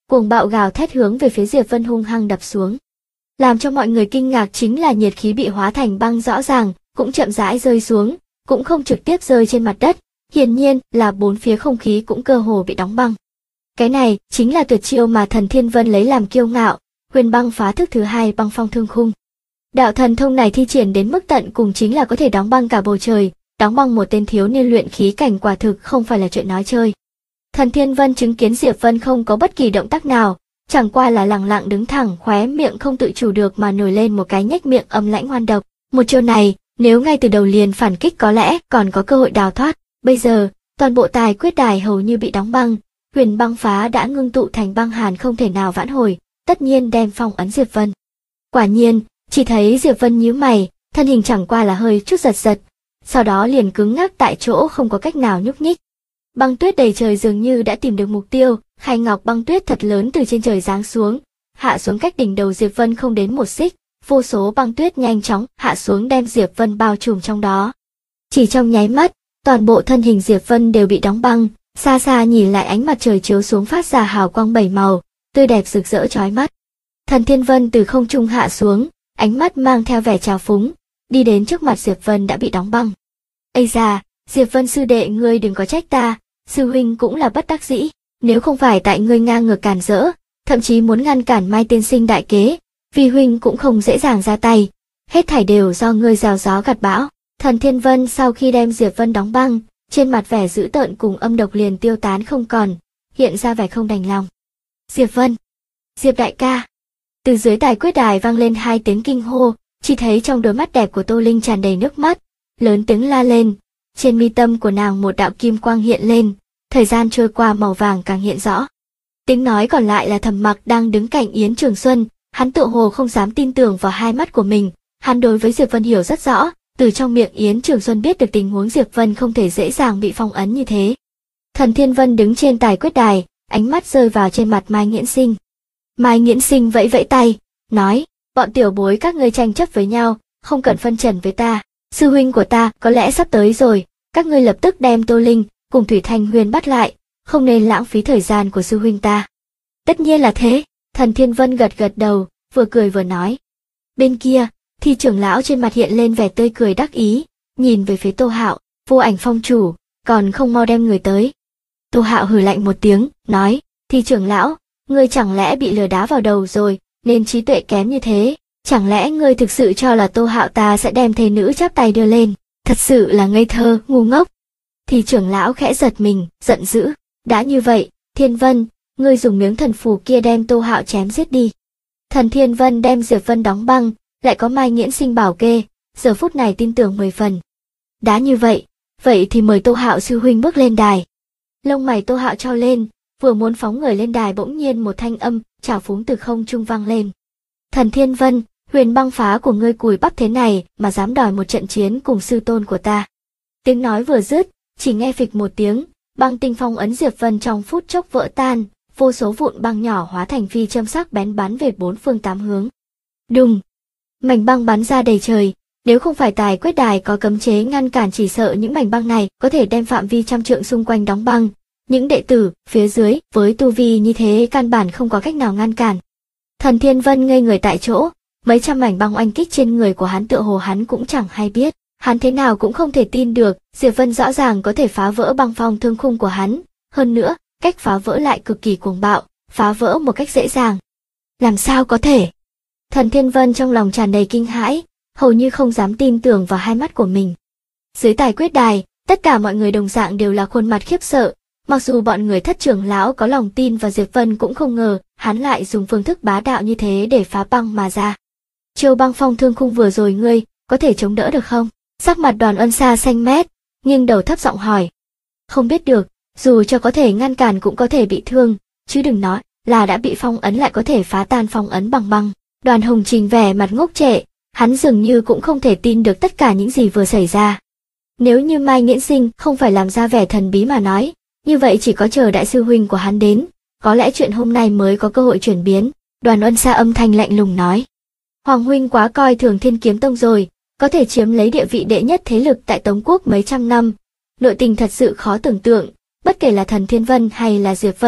cuồng bạo gào thét hướng về phía Diệp Vân hung hăng đập xuống. Làm cho mọi người kinh ngạc chính là nhiệt khí bị hóa thành băng rõ ràng, cũng chậm rãi rơi xuống, cũng không trực tiếp rơi trên mặt đất, hiển nhiên là bốn phía không khí cũng cơ hồ bị đóng băng. Cái này chính là tuyệt chiêu mà Thần Thiên Vân lấy làm kiêu ngạo, Huyền Băng Phá Thức thứ hai, băng phong thương khung. Đạo thần thông này thi triển đến mức tận cùng chính là có thể đóng băng cả bầu trời, đóng băng một tên thiếu niên luyện khí cảnh quả thực không phải là chuyện nói chơi. Thần Thiên Vân chứng kiến Diệp Vân không có bất kỳ động tác nào, chẳng qua là lẳng lặng đứng thẳng, khóe miệng không tự chủ được mà nổi lên một cái nhếch miệng âm lãnh ngoan độc. Một chiêu này, nếu ngay từ đầu liền phản kích có lẽ còn có cơ hội đào thoát. Bây giờ, toàn bộ tài quyết đài hầu như bị đóng băng, Huyền Băng Phá đã ngưng tụ thành băng hàn không thể nào vãn hồi, tất nhiên đem phong ấn Diệp Vân. Quả nhiên, chỉ thấy Diệp Vân nhíu mày, thân hình chẳng qua là hơi chút giật giật, sau đó liền cứng ngắc tại chỗ không có cách nào nhúc nhích. Băng tuyết đầy trời dường như đã tìm được mục tiêu, khay ngọc băng tuyết thật lớn từ trên trời giáng xuống, hạ xuống cách đỉnh đầu Diệp Vân không đến một xích, vô số băng tuyết nhanh chóng hạ xuống đem Diệp Vân bao trùm trong đó. Chỉ trong nháy mắt, toàn bộ thân hình Diệp Vân đều bị đóng băng, xa xa nhìn lại ánh mặt trời chiếu xuống phát ra hào quang bảy màu, tươi đẹp rực rỡ chói mắt. Thần Thiên Vân từ không trung hạ xuống, ánh mắt mang theo vẻ trào phúng, đi đến trước mặt Diệp Vân đã bị đóng băng. Ây da, Diệp Vân sư đệ ngươi đừng có trách ta, sư huynh cũng là bất đắc dĩ, nếu không phải tại ngươi ngang ngược cản rỡ, thậm chí muốn ngăn cản Mai tiên sinh đại kế, vì huynh cũng không dễ dàng ra tay, hết thảy đều do ngươi gieo gió gặt bão. Thần Thiên Vân sau khi đem Diệp Vân đóng băng, trên mặt vẻ dữ tợn cùng âm độc liền tiêu tán không còn, hiện ra vẻ không đành lòng. Diệp Vân, Diệp đại ca. Từ dưới tài quyết đài vang lên hai tiếng kinh hô, chỉ thấy trong đôi mắt đẹp của Tô Linh tràn đầy nước mắt, lớn tiếng la lên, trên mi tâm của nàng một đạo kim quang hiện lên, thời gian trôi qua màu vàng càng hiện rõ. Tiếng nói còn lại là Thẩm Mặc đang đứng cạnh Yến Trường Xuân, hắn tựa hồ không dám tin tưởng vào hai mắt của mình, hắn đối với Diệp Vân hiểu rất rõ, từ trong miệng Yến Trường Xuân biết được tình huống Diệp Vân không thể dễ dàng bị phong ấn như thế. Thần Thiên Vân đứng trên tài quyết đài, ánh mắt rơi vào trên mặt Mai Nghiễn Sinh. Mai Nghiễn Sinh vẫy vẫy tay, nói, bọn tiểu bối các ngươi tranh chấp với nhau, không cần phân trần với ta, sư huynh của ta có lẽ sắp tới rồi, các ngươi lập tức đem Tô Linh cùng Thủy Thanh Huyền bắt lại, không nên lãng phí thời gian của sư huynh ta. Tất nhiên là thế, Thần Thiên Vân gật gật đầu, vừa cười vừa nói. Bên kia, Thi trưởng lão trên mặt hiện lên vẻ tươi cười đắc ý, nhìn về phía Tô Hạo, Vô Ảnh phong chủ, còn không mau đem người tới. Tô Hạo hừ lạnh một tiếng, nói, Thi trưởng lão, ngươi chẳng lẽ bị lừa đá vào đầu rồi, nên trí tuệ kém như thế, chẳng lẽ ngươi thực sự cho là Tô Hạo ta sẽ đem thê nữ chắp tay đưa lên, thật sự là ngây thơ, ngu ngốc. Thi trưởng lão khẽ giật mình, giận dữ, đã như vậy, Thiên Vân, ngươi dùng miếng thần phù kia đem Tô Hạo chém giết đi. Thần Thiên Vân đem Diệp Vân đóng băng, lại có Mai Nghiễn Sinh bảo kê, giờ phút này tin tưởng 10 phần. Đã như vậy, vậy thì mời Tô Hạo sư huynh bước lên đài. Lông mày Tô Hạo trao lên, vừa muốn phóng người lên đài bỗng nhiên một thanh âm trào phúng từ không trung vang lên. Thần Thiên Vân, Huyền Băng Phá của ngươi cùi bắp thế này mà dám đòi một trận chiến cùng sư tôn của ta. Tiếng nói vừa dứt, chỉ nghe phịch một tiếng, băng tinh phong ấn Diệp Vân trong phút chốc vỡ tan, vô số vụn băng nhỏ hóa thành phi châm sắc bén bắn về bốn phương tám hướng. Đùng! Mảnh băng bắn ra đầy trời, nếu không phải tài quyết đài có cấm chế ngăn cản chỉ sợ những mảnh băng này có thể đem phạm vi trăm trượng xung quanh đóng băng. Những đệ tử phía dưới với tu vi như thế căn bản không có cách nào ngăn cản. Thần Thiên Vân ngây người tại chỗ, mấy trăm mảnh băng oanh kích trên người của hắn tựa hồ hắn cũng chẳng hay biết, hắn thế nào cũng không thể tin được, Diệp Vân rõ ràng có thể phá vỡ băng phong thương khung của hắn, hơn nữa, cách phá vỡ lại cực kỳ cuồng bạo, phá vỡ một cách dễ dàng. Làm sao có thể? Thần Thiên Vân trong lòng tràn đầy kinh hãi, hầu như không dám tin tưởng vào hai mắt của mình. Dưới tài quyết đài, tất cả mọi người đồng dạng đều là khuôn mặt khiếp sợ, mặc dù bọn người Thất trưởng lão có lòng tin và Diệp Vân cũng không ngờ, hắn lại dùng phương thức bá đạo như thế để phá băng mà ra. Chiêu băng phong thương khung vừa rồi ngươi, có thể chống đỡ được không? Sắc mặt Đoàn Ân Sa xanh mét, nghiêng đầu thấp giọng hỏi. Không biết được, dù cho có thể ngăn cản cũng có thể bị thương, chứ đừng nói là đã bị phong ấn lại có thể phá tan phong ấn bằng băng. Đoàn Hồng Trình vẻ mặt ngốc trệ, hắn dường như cũng không thể tin được tất cả những gì vừa xảy ra. Nếu như Mai Nghiễn Sinh không phải làm ra vẻ thần bí mà nói, như vậy chỉ có chờ đại sư huynh của hắn đến, có lẽ chuyện hôm nay mới có cơ hội chuyển biến. Đoàn Ân Sa âm thanh lạnh lùng nói. Hoàng huynh quá coi thường Thiên Kiếm Tông rồi, có thể chiếm lấy địa vị đệ nhất thế lực tại Tống Quốc mấy trăm năm. Nội tình thật sự khó tưởng tượng, bất kể là Thần Thiên Vân hay là Diệp Vân,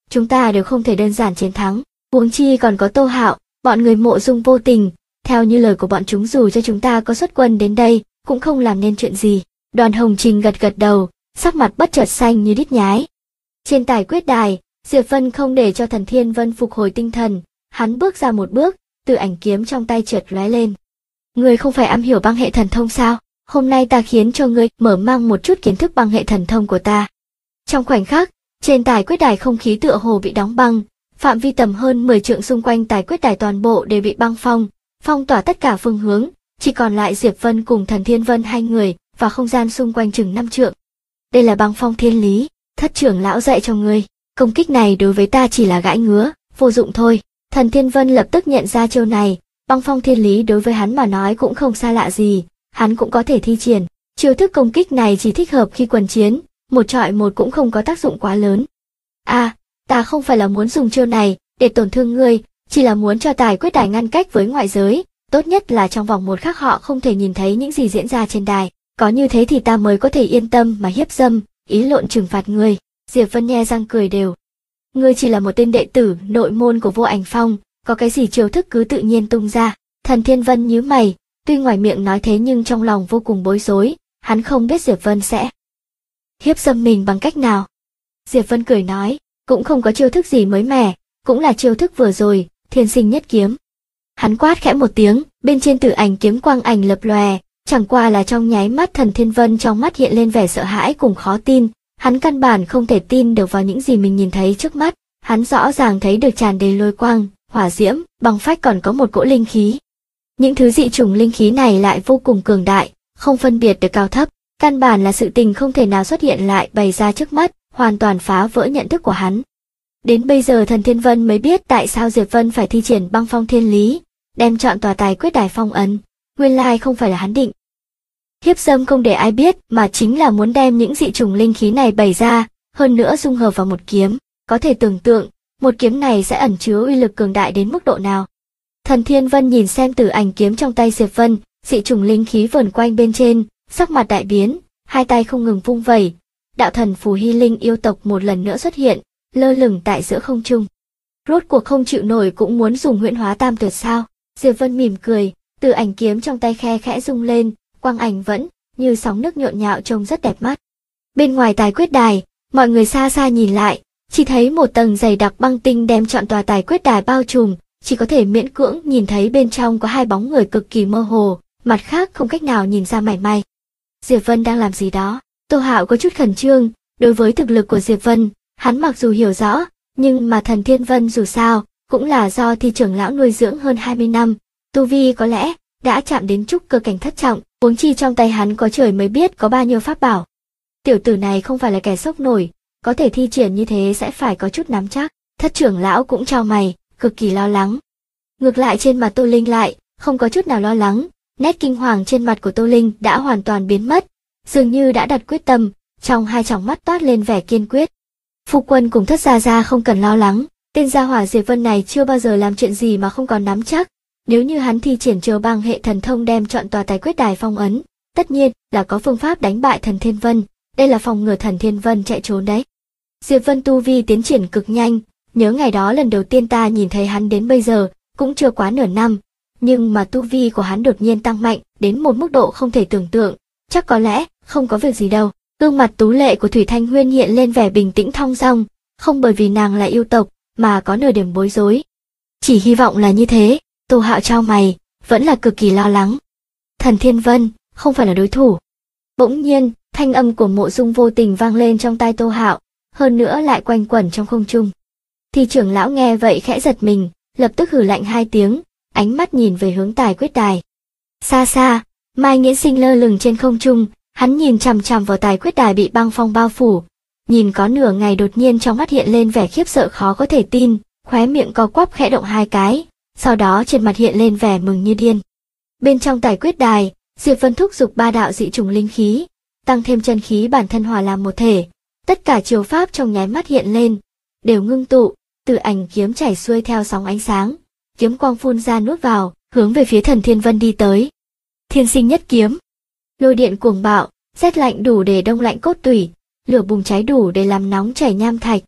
chúng ta đều không thể đơn giản chiến thắng, huống chi còn có Tô Hạo, bọn người Mộ Dung Vô Tình, theo như lời của bọn chúng dù cho chúng ta có xuất quân đến đây, cũng không làm nên chuyện gì. Đoàn Hồng Trình gật gật đầu, sắc mặt bất chợt xanh như đít nhái. Trên tài quyết đài, Diệp Vân không để cho Thần Thiên Vân phục hồi tinh thần, hắn bước ra một bước, từ ảnh kiếm trong tay chợt lóe lên. Ngươi không phải am hiểu băng hệ thần thông sao? Hôm nay ta khiến cho ngươi mở mang một chút kiến thức băng hệ thần thông của ta. Trong khoảnh khắc, trên tài quyết đài không khí tựa hồ bị đóng băng, phạm vi tầm hơn 10 trượng xung quanh tài quyết đài toàn bộ đều bị băng phong tỏa tất cả phương hướng, chỉ còn lại Diệp Vân cùng Thần Thiên Vân hai người và không gian xung quanh chừng 5 trượng. Đây là băng phong thiên lý, thất trưởng lão dạy cho ngươi, công kích này đối với ta chỉ là gãi ngứa, vô dụng thôi. Thần Thiên Vân lập tức nhận ra chiêu này, băng phong thiên lý đối với hắn mà nói cũng không xa lạ gì, hắn cũng có thể thi triển. Chiêu thức công kích này chỉ thích hợp khi quần chiến, một trọi một cũng không có tác dụng quá lớn. Ta không phải là muốn dùng chiêu này để tổn thương ngươi, chỉ là muốn cho tài quyết đài ngăn cách với ngoại giới, tốt nhất là trong vòng một khắc họ không thể nhìn thấy những gì diễn ra trên đài, có như thế thì ta mới có thể yên tâm mà hiếp dâm, ý lộn trừng phạt ngươi. Diệp Vân nhe răng cười đều. Ngươi chỉ là một tên đệ tử nội môn của Vô Ảnh Phong, có cái gì chiêu thức cứ tự nhiên tung ra. Thần Thiên Vân nhíu mày, tuy ngoài miệng nói thế nhưng trong lòng vô cùng bối rối, hắn không biết Diệp Vân sẽ hiếp dâm mình bằng cách nào. Diệp Vân cười nói, cũng không có chiêu thức gì mới mẻ, cũng là chiêu thức vừa rồi, Thiên Sinh Nhất Kiếm. Hắn quát khẽ một tiếng, bên trên tử ảnh kiếm quang ảnh lập lòe, chẳng qua là trong nháy mắt Thần Thiên Vân trong mắt hiện lên vẻ sợ hãi cùng khó tin, hắn căn bản không thể tin được vào những gì mình nhìn thấy trước mắt, hắn rõ ràng thấy được tràn đầy lôi quang, hỏa diễm, băng phách còn có một cỗ linh khí. Những thứ dị chủng linh khí này lại vô cùng cường đại, không phân biệt được cao thấp, căn bản là sự tình không thể nào xuất hiện lại bày ra trước mắt, hoàn toàn phá vỡ nhận thức của hắn. Đến bây giờ Thần Thiên Vân mới biết tại sao Diệp Vân phải thi triển băng phong thiên lý, đem chọn tòa tài quyết đài phong ấn, nguyên lai không phải là hắn định hiếp dâm không để ai biết mà chính là muốn đem những dị chủng linh khí này bày ra, hơn nữa dung hợp vào một kiếm, có thể tưởng tượng, một kiếm này sẽ ẩn chứa uy lực cường đại đến mức độ nào. Thần Thiên Vân nhìn xem tử ảnh kiếm trong tay Diệp Vân, dị chủng linh khí vờn quanh bên trên, sắc mặt đại biến, hai tay không ngừng vung vẩy, đạo thần phù hy linh yêu tộc một lần nữa xuất hiện, lơ lửng tại giữa không trung. Rốt cuộc không chịu nổi cũng muốn dùng huyễn hóa tam tuyệt sao? Diệp Vân mỉm cười, tử ảnh kiếm trong tay khe khẽ rung lên, quang ảnh vẫn như sóng nước nhộn nhạo trông rất đẹp mắt. Bên ngoài tài quyết đài, mọi người xa xa nhìn lại, chỉ thấy một tầng dày đặc băng tinh đem trọn tòa tài quyết đài bao trùm, chỉ có thể miễn cưỡng nhìn thấy bên trong có hai bóng người cực kỳ mơ hồ, mặt khác không cách nào nhìn ra mảy may. Diệp Vân đang làm gì đó? Tô Hạo có chút khẩn trương, đối với thực lực của Diệp Vân, hắn mặc dù hiểu rõ, nhưng mà Thần Thiên Vân dù sao, cũng là do Thi trưởng lão nuôi dưỡng hơn 20 năm, tu vi có lẽ đã chạm đến trúc cơ cảnh thất trọng, huống chi trong tay hắn có trời mới biết có bao nhiêu pháp bảo. Tiểu tử này không phải là kẻ sốc nổi, có thể thi triển như thế sẽ phải có chút nắm chắc. Thất trưởng lão cũng chau mày, cực kỳ lo lắng. Ngược lại trên mặt Tô Linh lại không có chút nào lo lắng, nét kinh hoàng trên mặt của Tô Linh đã hoàn toàn biến mất, dường như đã đặt quyết tâm, trong hai tròng mắt toát lên vẻ kiên quyết. Phu quân cùng Thất gia gia không cần lo lắng, tên gia hỏa Diệp Vân này chưa bao giờ làm chuyện gì mà không còn nắm chắc. Nếu như hắn thi triển chiêu băng hệ thần thông đem chọn tòa tài quyết đài phong ấn, tất nhiên là có phương pháp đánh bại Thần Thiên Vân, đây là phòng ngừa Thần Thiên Vân chạy trốn đấy. Diệp Vân tu vi tiến triển cực nhanh, nhớ ngày đó lần đầu tiên ta nhìn thấy hắn đến bây giờ, cũng chưa quá nửa năm, nhưng mà tu vi của hắn đột nhiên tăng mạnh đến một mức độ không thể tưởng tượng, chắc có lẽ không có việc gì đâu. Gương mặt tú lệ của Thủy Thanh Huyên hiện lên vẻ bình tĩnh thong dong, không bởi vì nàng là yêu tộc mà có nửa điểm bối rối. Chỉ hy vọng là như thế. Tô Hạo chau mày, vẫn là cực kỳ lo lắng. Thần Thiên Vân không phải là đối thủ. Bỗng nhiên, thanh âm của Mộ Dung Vô Tình vang lên trong tai Tô Hạo, hơn nữa lại quanh quẩn trong không trung. Thi trưởng lão nghe vậy khẽ giật mình, lập tức hừ lạnh hai tiếng, ánh mắt nhìn về hướng tài quyết đài. Xa xa, Mai Nghiễn Sinh lơ lửng trên không trung, hắn nhìn chằm chằm vào tài quyết đài bị băng phong bao phủ, nhìn có nửa ngày đột nhiên trong mắt hiện lên vẻ khiếp sợ khó có thể tin, khóe miệng co quắp khẽ động hai cái. Sau đó trên mặt hiện lên vẻ mừng như điên. Bên trong tài quyết đài, Diệp Vân thúc giục ba đạo dị chủng linh khí, tăng thêm chân khí bản thân hòa làm một thể. Tất cả chiêu pháp trong nháy mắt hiện lên, đều ngưng tụ, từ ảnh kiếm chảy xuôi theo sóng ánh sáng, kiếm quang phun ra nuốt vào, hướng về phía Thần Thiên Vân đi tới. Thiên Sinh Nhất Kiếm, lôi điện cuồng bạo, rét lạnh đủ để đông lạnh cốt tủy, lửa bùng cháy đủ để làm nóng chảy nham thạch.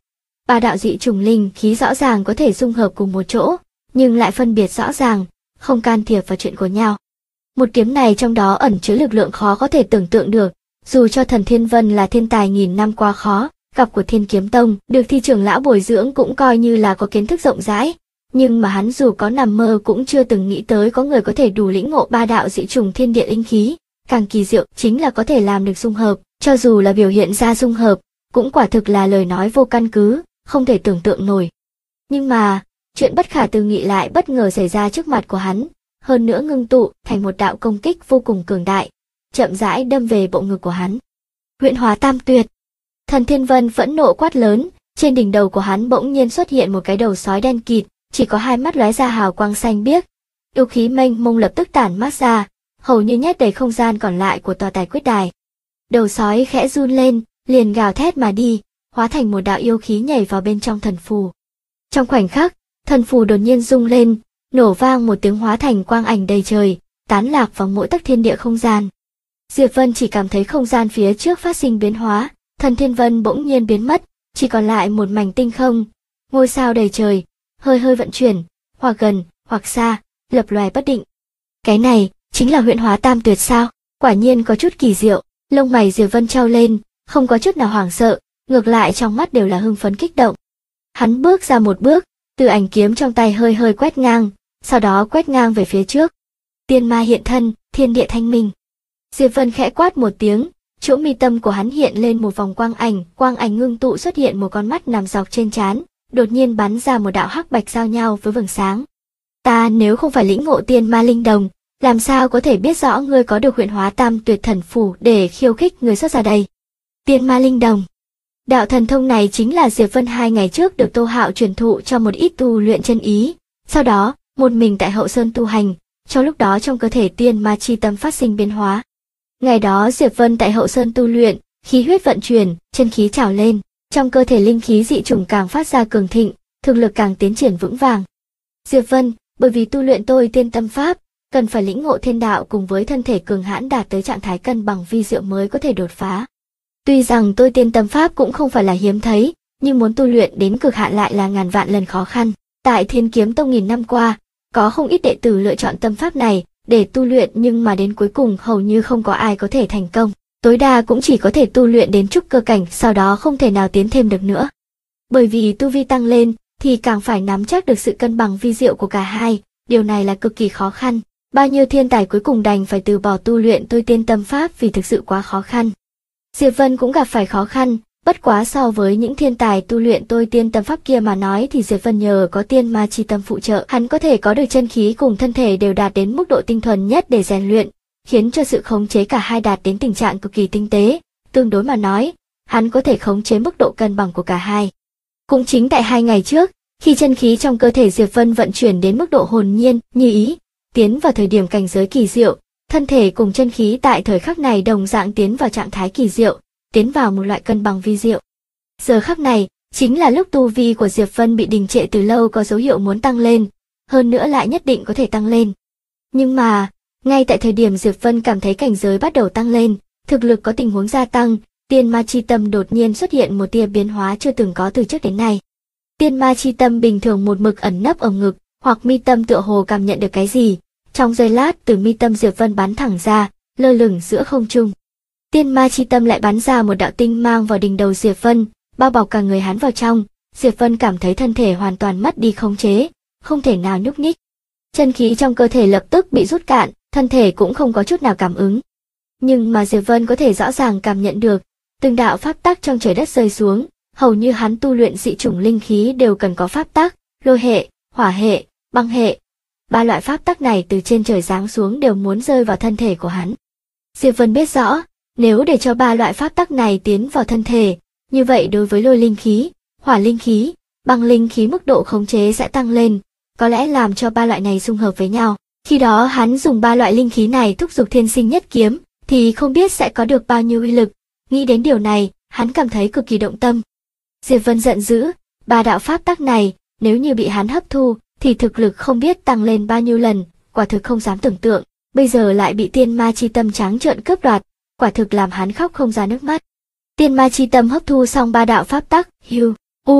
Ba đạo dị trùng linh khí rõ ràng có thể dung hợp cùng một chỗ, nhưng lại phân biệt rõ ràng, không can thiệp vào chuyện của nhau. Một kiếm này trong đó ẩn chứa lực lượng khó có thể tưởng tượng được, dù cho Thần Thiên Vân là thiên tài nghìn năm qua khó gặp của Thiên Kiếm Tông, được Thi trưởng lão bồi dưỡng cũng coi như là có kiến thức rộng rãi, nhưng mà hắn dù có nằm mơ cũng chưa từng nghĩ tới có người có thể đủ lĩnh ngộ ba đạo dị trùng thiên địa linh khí, càng kỳ diệu chính là có thể làm được dung hợp, cho dù là biểu hiện ra dung hợp, cũng quả thực là lời nói vô căn cứ, không thể tưởng tượng nổi. Nhưng mà, chuyện bất khả tư nghị lại bất ngờ xảy ra trước mặt của hắn, hơn nữa ngưng tụ thành một đạo công kích vô cùng cường đại, chậm rãi đâm về bộ ngực của hắn. Huyễn hóa tam tuyệt. Thần Thiên Vân phẫn nộ quát lớn, trên đỉnh đầu của hắn bỗng nhiên xuất hiện một cái đầu sói đen kịt, chỉ có hai mắt lóe ra hào quang xanh biếc. Yêu khí mênh mông lập tức tản mát ra, hầu như nhét đầy không gian còn lại của tòa tài quyết đài. Đầu sói khẽ run lên, liền gào thét mà đi, hóa thành một đạo yêu khí nhảy vào bên trong thần phù. Trong khoảnh khắc, thần phù đột nhiên rung lên, nổ vang một tiếng hóa thành quang ảnh đầy trời, tán lạc vào mỗi tấc thiên địa không gian. Diệp Vân chỉ cảm thấy không gian phía trước phát sinh biến hóa, Thần Thiên Vân bỗng nhiên biến mất, chỉ còn lại một mảnh tinh không, ngôi sao đầy trời, hơi hơi vận chuyển, hoặc gần, hoặc xa, lập lòe bất định. Cái này, chính là huyễn hóa tam tuyệt sao? Quả nhiên có chút kỳ diệu, lông mày Diệp Vân trao lên, không có chút nào hoảng sợ, ngược lại trong mắt đều là hưng phấn kích động. Hắn bước ra một bước, từ ảnh kiếm trong tay hơi hơi quét ngang, sau đó quét ngang về phía trước. Tiên ma hiện thân, thiên địa thanh minh. Diệp Vân khẽ quát một tiếng, chỗ mi tâm của hắn hiện lên một vòng quang ảnh ngưng tụ xuất hiện một con mắt nằm dọc trên trán, đột nhiên bắn ra một đạo hắc bạch giao nhau với vầng sáng. Ta nếu không phải lĩnh ngộ tiên ma linh đồng, làm sao có thể biết rõ ngươi có được huyễn hóa tam tuyệt thần phù để khiêu khích người xuất ra đây? Tiên ma linh đồng. Đạo thần thông này chính là Diệp Vân 2 ngày trước được Tô Hạo truyền thụ cho một ít tu luyện chân ý, sau đó, một mình tại Hậu Sơn tu hành, trong lúc đó trong cơ thể tiên ma chi tâm phát sinh biến hóa. Ngày đó Diệp Vân tại Hậu Sơn tu luyện, khí huyết vận chuyển, chân khí trào lên, trong cơ thể linh khí dị chủng càng phát ra cường thịnh, thực lực càng tiến triển vững vàng. Diệp Vân, bởi vì tu luyện tôi tiên tâm pháp, cần phải lĩnh ngộ thiên đạo cùng với thân thể cường hãn đạt tới trạng thái cân bằng vi diệu mới có thể đột phá. Tuy rằng tôi tiên tâm pháp cũng không phải là hiếm thấy, nhưng muốn tu luyện đến cực hạn lại là ngàn vạn lần khó khăn. Tại Thiên Kiếm Tông nghìn năm qua, có không ít đệ tử lựa chọn tâm pháp này để tu luyện, nhưng mà đến cuối cùng hầu như không có ai có thể thành công. Tối đa cũng chỉ có thể tu luyện đến trúc cơ cảnh, sau đó không thể nào tiến thêm được nữa. Bởi vì tu vi tăng lên thì càng phải nắm chắc được sự cân bằng vi diệu của cả hai, điều này là cực kỳ khó khăn. Bao nhiêu thiên tài cuối cùng đành phải từ bỏ tu luyện tôi tiên tâm pháp vì thực sự quá khó khăn. Diệp Vân cũng gặp phải khó khăn, bất quá so với những thiên tài tu luyện tôi tiên tâm pháp kia mà nói thì Diệp Vân nhờ có tiên ma chi tâm phụ trợ, hắn có thể có được chân khí cùng thân thể đều đạt đến mức độ tinh thuần nhất để rèn luyện, khiến cho sự khống chế cả hai đạt đến tình trạng cực kỳ tinh tế. Tương đối mà nói, hắn có thể khống chế mức độ cân bằng của cả hai. Cũng chính tại 2 ngày trước, khi chân khí trong cơ thể Diệp Vân vận chuyển đến mức độ hồn nhiên, như ý, tiến vào thời điểm cảnh giới kỳ diệu, thân thể cùng chân khí tại thời khắc này đồng dạng tiến vào trạng thái kỳ diệu, tiến vào một loại cân bằng vi diệu. Giờ khắc này, chính là lúc tu vi của Diệp Vân bị đình trệ từ lâu có dấu hiệu muốn tăng lên, hơn nữa lại nhất định có thể tăng lên. Nhưng mà, ngay tại thời điểm Diệp Vân cảm thấy cảnh giới bắt đầu tăng lên, thực lực có tình huống gia tăng, tiên ma chi tâm đột nhiên xuất hiện một tia biến hóa chưa từng có từ trước đến nay. Tiên ma chi tâm bình thường một mực ẩn nấp ở ngực, hoặc mi tâm tựa hồ cảm nhận được cái gì, trong giây lát từ mi tâm Diệp Vân bắn thẳng ra, lơ lửng giữa không trung. Tiên ma chi tâm lại bắn ra một đạo tinh mang vào đỉnh đầu Diệp Vân, bao bọc cả người hắn vào trong. Diệp Vân cảm thấy thân thể hoàn toàn mất đi khống chế, không thể nào nhúc nhích. Chân khí trong cơ thể lập tức bị rút cạn, thân thể cũng không có chút nào cảm ứng. Nhưng mà Diệp Vân có thể rõ ràng cảm nhận được, từng đạo pháp tắc trong trời đất rơi xuống, hầu như hắn tu luyện dị chủng linh khí đều cần có pháp tắc, lôi hệ, hỏa hệ, băng hệ. 3 loại pháp tắc này từ trên trời giáng xuống đều muốn rơi vào thân thể của hắn. Diệp Vân biết rõ, nếu để cho 3 loại pháp tắc này tiến vào thân thể, như vậy đối với lôi linh khí, hỏa linh khí, băng linh khí mức độ khống chế sẽ tăng lên, có lẽ làm cho 3 loại này dung hợp với nhau. Khi đó hắn dùng 3 loại linh khí này thúc giục thiên sinh nhất kiếm, thì không biết sẽ có được bao nhiêu uy lực. Nghĩ đến điều này, hắn cảm thấy cực kỳ động tâm. Diệp Vân giận dữ, 3 đạo pháp tắc này, nếu như bị hắn hấp thu, thì thực lực không biết tăng lên bao nhiêu lần, quả thực không dám tưởng tượng. Bây giờ lại bị tiên ma chi tâm trắng trợn cướp đoạt, quả thực làm hắn khóc không ra nước mắt. Tiên ma chi tâm hấp thu xong 3 đạo pháp tắc,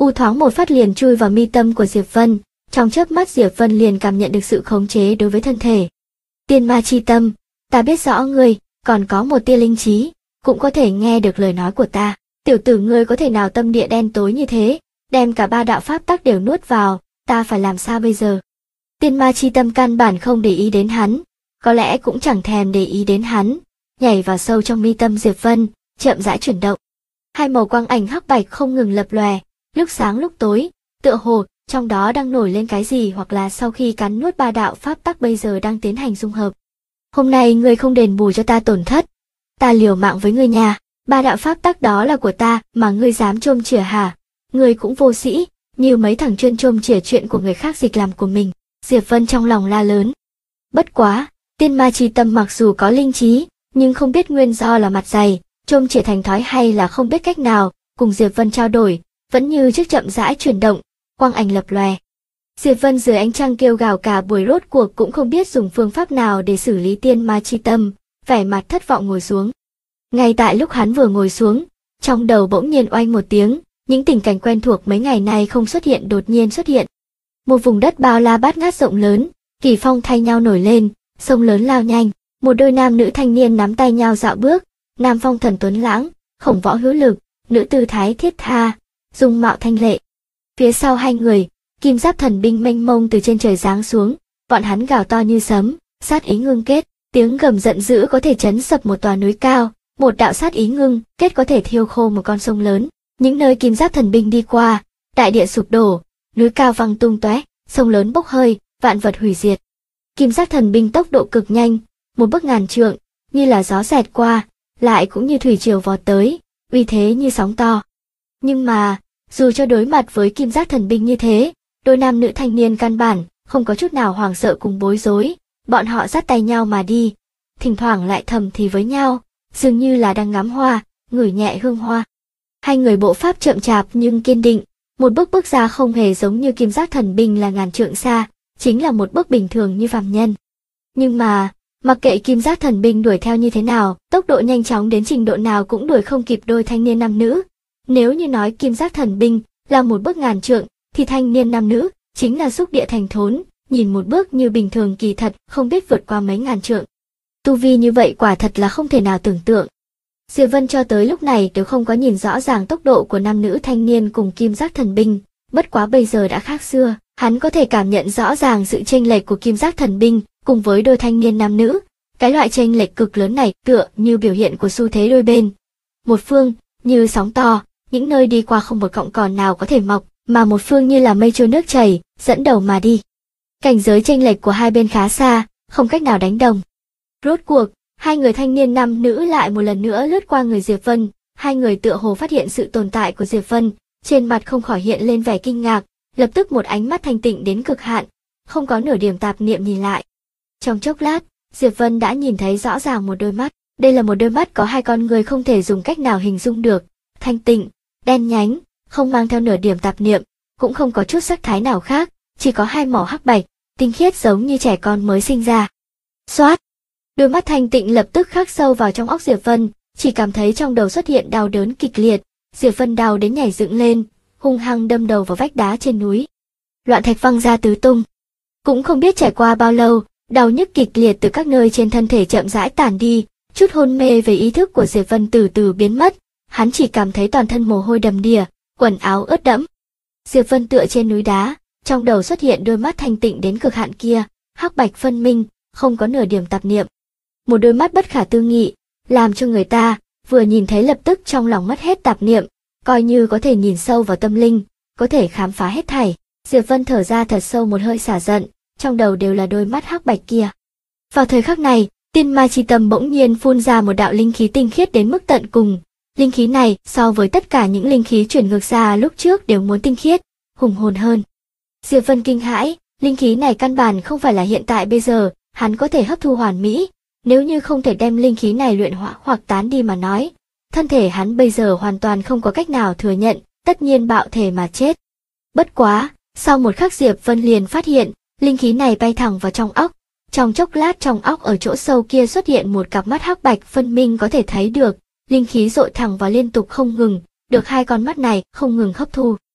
U thoáng một phát liền chui vào mi tâm của Diệp Vân, trong chớp mắt Diệp Vân liền cảm nhận được sự khống chế đối với thân thể. Tiên ma chi tâm, ta biết rõ ngươi, còn có một tia linh trí, cũng có thể nghe được lời nói của ta. Tiểu tử ngươi có thể nào tâm địa đen tối như thế, đem cả ba đạo pháp tắc đều nuốt vào, ta phải làm sao bây giờ? Tiên ma chi tâm căn bản không để ý đến hắn, có lẽ cũng chẳng thèm để ý đến hắn, nhảy vào sâu trong mi tâm Diệp Vân, chậm rãi chuyển động. Hai màu quang ảnh hắc bạch không ngừng lập lòe, lúc sáng lúc tối, tựa hồ trong đó đang nổi lên cái gì, hoặc là sau khi cắn nuốt ba đạo pháp tắc bây giờ đang tiến hành dung hợp. Hôm nay ngươi không đền bù cho ta tổn thất, ta liều mạng với ngươi nhà. Ba đạo pháp tắc đó là của ta mà ngươi dám chôm chỉa hả? Ngươi cũng vô sĩ, như mấy thằng chuyên chôm chỉa chuyện của người khác dịch làm của mình. Diệp Vân trong lòng la lớn. Bất quá, tiên ma chi tâm mặc dù có linh trí, nhưng không biết nguyên do là mặt dày, chôm chỉa thành thói hay là không biết cách nào, cùng Diệp Vân trao đổi, vẫn như trước chậm rãi chuyển động, quang ảnh lập lòe. Diệp Vân dưới ánh trăng kêu gào cả buổi rốt cuộc cũng không biết dùng phương pháp nào để xử lý tiên ma chi tâm, vẻ mặt thất vọng ngồi xuống. Ngay tại lúc hắn vừa ngồi xuống, trong đầu bỗng nhiên oanh một tiếng, những tình cảnh quen thuộc mấy ngày nay không xuất hiện đột nhiên xuất hiện. Một vùng đất bao la bát ngát rộng lớn, kỳ phong thay nhau nổi lên, sông lớn lao nhanh, một đôi nam nữ thanh niên nắm tay nhau dạo bước, nam phong thần tuấn lãng, khổng võ hữu lực, nữ tư thái thiết tha, dung mạo thanh lệ. Phía sau hai người, kim giáp thần binh mênh mông từ trên trời giáng xuống, bọn hắn gào to như sấm, sát ý ngưng kết, tiếng gầm giận dữ có thể chấn sập một tòa núi cao. Một đạo sát ý ngưng kết có thể thiêu khô một con sông lớn. Những nơi kim giáp thần binh đi qua, đại địa sụp đổ, núi cao văng tung tóe, sông lớn bốc hơi, vạn vật hủy diệt. Kim giáp thần binh tốc độ cực nhanh, một bước ngàn trượng, như là gió xẹt qua, lại cũng như thủy triều vọt tới, uy thế như sóng to. Nhưng mà, dù cho đối mặt với kim giáp thần binh như thế, đôi nam nữ thanh niên căn bản không có chút nào hoảng sợ cùng bối rối, bọn họ dắt tay nhau mà đi, thỉnh thoảng lại thầm thì với nhau. Dường như là đang ngắm hoa, ngửi nhẹ hương hoa. Hai người bộ pháp chậm chạp nhưng kiên định, một bước bước ra không hề giống như kim giác thần binh là ngàn trượng xa, chính là một bước bình thường như phàm nhân. Nhưng mà, mặc kệ kim giác thần binh đuổi theo như thế nào, tốc độ nhanh chóng đến trình độ nào cũng đuổi không kịp đôi thanh niên nam nữ. Nếu như nói kim giác thần binh là một bước ngàn trượng, thì thanh niên nam nữ chính là xúc địa thành thốn, nhìn một bước như bình thường kỳ thật không biết vượt qua mấy ngàn trượng. Tu vi như vậy quả thật là không thể nào tưởng tượng. Diệp Vân cho tới lúc này đều không có nhìn rõ ràng tốc độ của nam nữ thanh niên cùng kim giác thần binh, bất quá bây giờ đã khác xưa, hắn có thể cảm nhận rõ ràng sự chênh lệch của kim giác thần binh cùng với đôi thanh niên nam nữ. Cái loại chênh lệch cực lớn này tựa như biểu hiện của xu thế đôi bên. Một phương như sóng to, những nơi đi qua không một cọng cỏ nào có thể mọc, mà một phương như là mây trôi nước chảy, dẫn đầu mà đi. Cảnh giới chênh lệch của hai bên khá xa, không cách nào đánh đồng. Rốt cuộc, hai người thanh niên nam nữ lại một lần nữa lướt qua người Diệp Vân, hai người tựa hồ phát hiện sự tồn tại của Diệp Vân, trên mặt không khỏi hiện lên vẻ kinh ngạc, lập tức một ánh mắt thanh tịnh đến cực hạn, không có nửa điểm tạp niệm nhìn lại. Trong chốc lát, Diệp Vân đã nhìn thấy rõ ràng một đôi mắt, đây là một đôi mắt có hai con người không thể dùng cách nào hình dung được, thanh tịnh, đen nhánh, không mang theo nửa điểm tạp niệm, cũng không có chút sắc thái nào khác, chỉ có hai màu hắc bạch, tinh khiết giống như trẻ con mới sinh ra. Xoát! Đôi mắt thanh tịnh lập tức khắc sâu vào trong óc Diệp Vân, chỉ cảm thấy trong đầu xuất hiện đau đớn kịch liệt, Diệp Vân đau đến nhảy dựng lên, hung hăng đâm đầu vào vách đá trên núi. Loạn thạch văng ra tứ tung. Cũng không biết trải qua bao lâu, đau nhức kịch liệt từ các nơi trên thân thể chậm rãi tản đi, chút hôn mê về ý thức của Diệp Vân từ từ biến mất, hắn chỉ cảm thấy toàn thân mồ hôi đầm đìa, quần áo ướt đẫm. Diệp Vân tựa trên núi đá, trong đầu xuất hiện đôi mắt thanh tịnh đến cực hạn kia, hắc bạch phân minh, không có nửa điểm tạp niệm. Một đôi mắt bất khả tư nghị, làm cho người ta vừa nhìn thấy lập tức trong lòng mất hết tạp niệm, coi như có thể nhìn sâu vào tâm linh, có thể khám phá hết thảy. Diệp Vân thở ra thật sâu một hơi xả giận, trong đầu đều là đôi mắt hắc bạch kia. Vào thời khắc này, tiên ma chi tâm bỗng nhiên phun ra một đạo linh khí tinh khiết đến mức tận cùng. Linh khí này so với tất cả những linh khí chuyển ngược ra lúc trước đều muốn tinh khiết, hùng hồn hơn. Diệp Vân kinh hãi, linh khí này căn bản không phải là hiện tại bây giờ, hắn có thể hấp thu hoàn mỹ. Nếu như không thể đem linh khí này luyện hóa hoặc tán đi mà nói, thân thể hắn bây giờ hoàn toàn không có cách nào thừa nhận, tất nhiên bạo thể mà chết. Bất quá, sau một khắc Diệp Vân liền phát hiện, linh khí này bay thẳng vào trong óc. Trong chốc lát trong óc ở chỗ sâu kia xuất hiện một cặp mắt hắc bạch phân minh có thể thấy được, linh khí dội thẳng vào liên tục không ngừng, được hai con mắt này không ngừng hấp thu.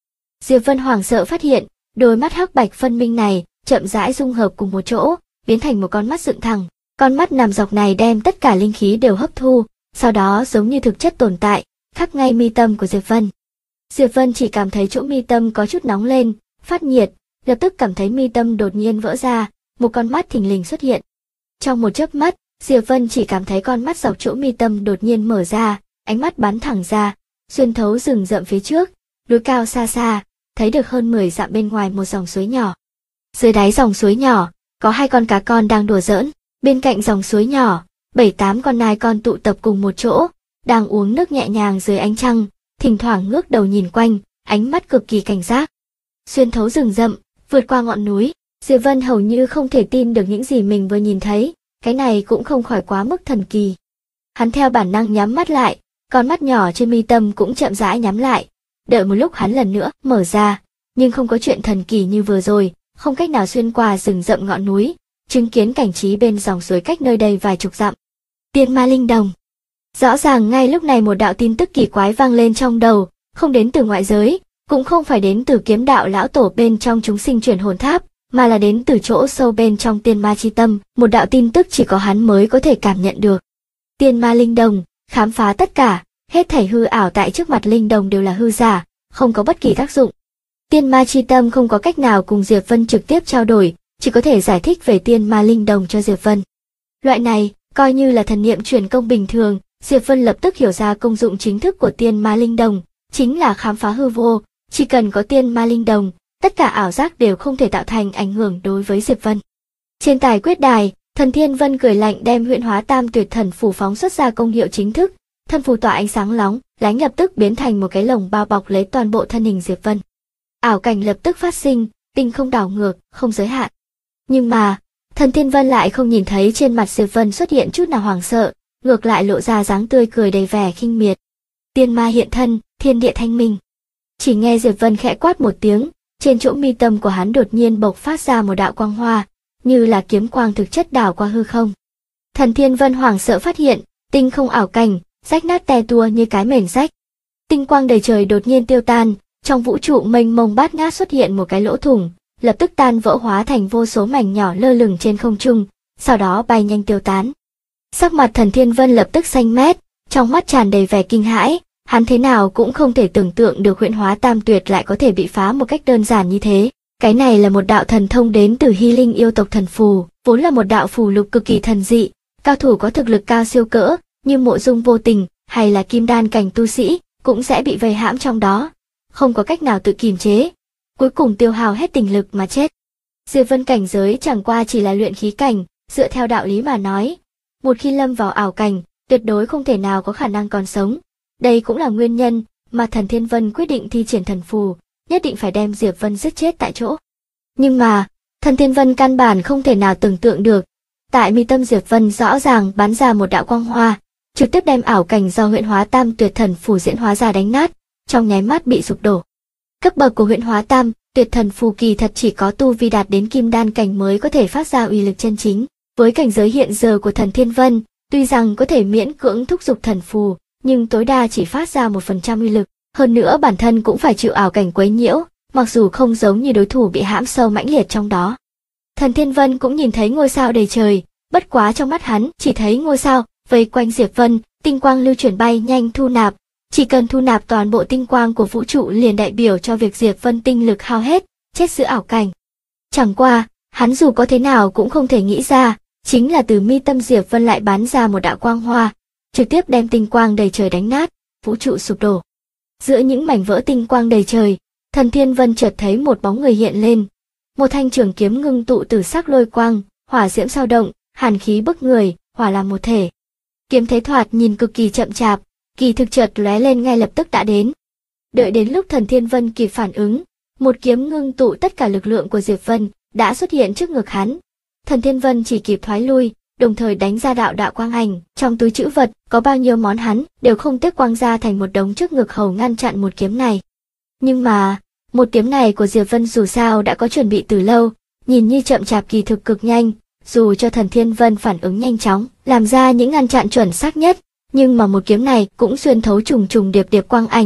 Diệp Vân hoảng sợ phát hiện, đôi mắt hắc bạch phân minh này chậm rãi dung hợp cùng một chỗ, biến thành một con mắt dựng thẳng. Con mắt nằm dọc này đem tất cả linh khí đều hấp thu, sau đó giống như thực chất tồn tại, khắc ngay mi tâm của Diệp Vân. Diệp Vân chỉ cảm thấy chỗ mi tâm có chút nóng lên, phát nhiệt, lập tức cảm thấy mi tâm đột nhiên vỡ ra, một con mắt thình lình xuất hiện. Trong một chớp mắt, Diệp Vân chỉ cảm thấy con mắt dọc chỗ mi tâm đột nhiên mở ra, ánh mắt bắn thẳng ra, xuyên thấu rừng rậm phía trước, núi cao xa xa, thấy được hơn 10 dặm bên ngoài một dòng suối nhỏ. Dưới đáy dòng suối nhỏ, có 2 con cá con đang đùa giỡn, bên cạnh dòng suối nhỏ, 7-8 con nai con tụ tập cùng một chỗ, đang uống nước nhẹ nhàng dưới ánh trăng, thỉnh thoảng ngước đầu nhìn quanh, ánh mắt cực kỳ cảnh giác. Xuyên thấu rừng rậm, vượt qua ngọn núi, Diệp Vân hầu như không thể tin được những gì mình vừa nhìn thấy, cái này cũng không khỏi quá mức thần kỳ. Hắn theo bản năng nhắm mắt lại, con mắt nhỏ trên mi tâm cũng chậm rãi nhắm lại, đợi một lúc hắn lần nữa mở ra, nhưng không có chuyện thần kỳ như vừa rồi, không cách nào xuyên qua rừng rậm ngọn núi, chứng kiến cảnh trí bên dòng suối cách nơi đây vài chục dặm. Tiên ma linh đồng. Rõ ràng ngay lúc này một đạo tin tức kỳ quái vang lên trong đầu, không đến từ ngoại giới, cũng không phải đến từ kiếm đạo lão tổ bên trong chúng sinh chuyển hồn tháp, mà là đến từ chỗ sâu bên trong tiên ma chi tâm, một đạo tin tức chỉ có hắn mới có thể cảm nhận được. Tiên ma linh đồng, khám phá tất cả, hết thảy hư ảo tại trước mặt linh đồng đều là hư giả, không có bất kỳ tác dụng. Tiên ma chi tâm không có cách nào cùng Diệp Vân trực tiếp trao đổi, chỉ có thể giải thích về tiên ma linh đồng cho Diệp Vân. Loại này, coi như là thần niệm truyền công bình thường, Diệp Vân lập tức hiểu ra công dụng chính thức của tiên ma linh đồng, chính là khám phá hư vô, chỉ cần có tiên ma linh đồng, tất cả ảo giác đều không thể tạo thành ảnh hưởng đối với Diệp Vân. Trên tài quyết đài, Thần Thiên Vân cười lạnh đem huyễn hóa tam tuyệt thần phù phóng xuất ra công hiệu chính thức, thân phù tỏa ánh sáng lóng, lánh lập tức biến thành một cái lồng bao bọc lấy toàn bộ thân hình Diệp Vân. Ảo cảnh lập tức phát sinh, tinh không đảo ngược, không giới hạn. Nhưng mà, Thần Thiên Vân lại không nhìn thấy trên mặt Diệp Vân xuất hiện chút nào hoảng sợ, ngược lại lộ ra dáng tươi cười đầy vẻ khinh miệt. Tiên ma hiện thân, thiên địa thanh minh. Chỉ nghe Diệp Vân khẽ quát một tiếng, trên chỗ mi tâm của hắn đột nhiên bộc phát ra một đạo quang hoa, như là kiếm quang thực chất đảo qua hư không. Thần Thiên Vân hoảng sợ phát hiện, tinh không ảo cảnh, rách nát te tua như cái mền rách. Tinh quang đầy trời đột nhiên tiêu tan, trong vũ trụ mênh mông bát ngát xuất hiện một cái lỗ thủng, lập tức tan vỡ hóa thành vô số mảnh nhỏ lơ lửng trên không trung, sau đó bay nhanh tiêu tán. Sắc mặt Thần Thiên Vân lập tức xanh mét, trong mắt tràn đầy vẻ kinh hãi, hắn thế nào cũng không thể tưởng tượng được huyễn hóa tam tuyệt lại có thể bị phá một cách đơn giản như thế. Cái này là một đạo thần thông đến từ Hy Linh yêu tộc thần phù, vốn là một đạo phù lục cực kỳ thần dị, cao thủ có thực lực cao siêu cỡ, như Mộ Dung Vô Tình hay là kim đan cảnh tu sĩ, cũng sẽ bị vây hãm trong đó, không có cách nào tự kiềm chế, cuối cùng tiêu hao hết tình lực mà chết. Diệp Vân cảnh giới chẳng qua chỉ là luyện khí cảnh, dựa theo đạo lý mà nói, một khi lâm vào ảo cảnh, tuyệt đối không thể nào có khả năng còn sống. Đây cũng là nguyên nhân mà Thần Thiên Vân quyết định thi triển thần phù, nhất định phải đem Diệp Vân giết chết tại chỗ. Nhưng mà, Thần Thiên Vân căn bản không thể nào tưởng tượng được, tại mi tâm Diệp Vân rõ ràng bắn ra một đạo quang hoa, trực tiếp đem ảo cảnh do huyễn hóa tam tuyệt thần phù diễn hóa ra đánh nát, trong nháy mắt bị sụp đổ. Cấp bậc của huyễn hóa tam tuyệt thần phù kỳ thật chỉ có tu vi đạt đến kim đan cảnh mới có thể phát ra uy lực chân chính. Với cảnh giới hiện giờ của Thần Thiên Vân, tuy rằng có thể miễn cưỡng thúc giục thần phù, nhưng tối đa chỉ phát ra 1% uy lực, hơn nữa bản thân cũng phải chịu ảo cảnh quấy nhiễu, mặc dù không giống như đối thủ bị hãm sâu mãnh liệt trong đó. Thần Thiên Vân cũng nhìn thấy ngôi sao đầy trời, bất quá trong mắt hắn chỉ thấy ngôi sao vây quanh Diệp Vân, tinh quang lưu chuyển bay nhanh thu nạp, chỉ cần thu nạp toàn bộ tinh quang của vũ trụ liền đại biểu cho việc Diệp Vân tinh lực hao hết, chết giữa ảo cảnh. Chẳng qua, hắn dù có thế nào cũng không thể nghĩ ra, chính là từ mi tâm Diệp Vân lại bắn ra một đạo quang hoa, trực tiếp đem tinh quang đầy trời đánh nát, vũ trụ sụp đổ. Giữa những mảnh vỡ tinh quang đầy trời, Thần Thiên Vân chợt thấy một bóng người hiện lên, một thanh trường kiếm ngưng tụ từ sắc lôi quang, hỏa diễm dao động, hàn khí bức người, hòa làm một thể. Kiếm thế thoạt nhìn cực kỳ chậm chạp, kỳ thực chợt lóe lên ngay lập tức đã đến. Đợi đến lúc Thần Thiên Vân kịp phản ứng, một kiếm ngưng tụ tất cả lực lượng của Diệp Vân đã xuất hiện trước ngực hắn. Thần Thiên Vân chỉ kịp thoái lui, đồng thời đánh ra đạo quang ảnh, trong túi trữ vật có bao nhiêu món hắn đều không tiếc quang ra thành một đống trước ngực hầu ngăn chặn một kiếm này. Nhưng mà, một kiếm này của Diệp Vân dù sao đã có chuẩn bị từ lâu, nhìn như chậm chạp kỳ thực cực nhanh, dù cho Thần Thiên Vân phản ứng nhanh chóng, làm ra những ngăn chặn chuẩn xác nhất, nhưng mà một kiếm này cũng xuyên thấu trùng điệp quang ảnh,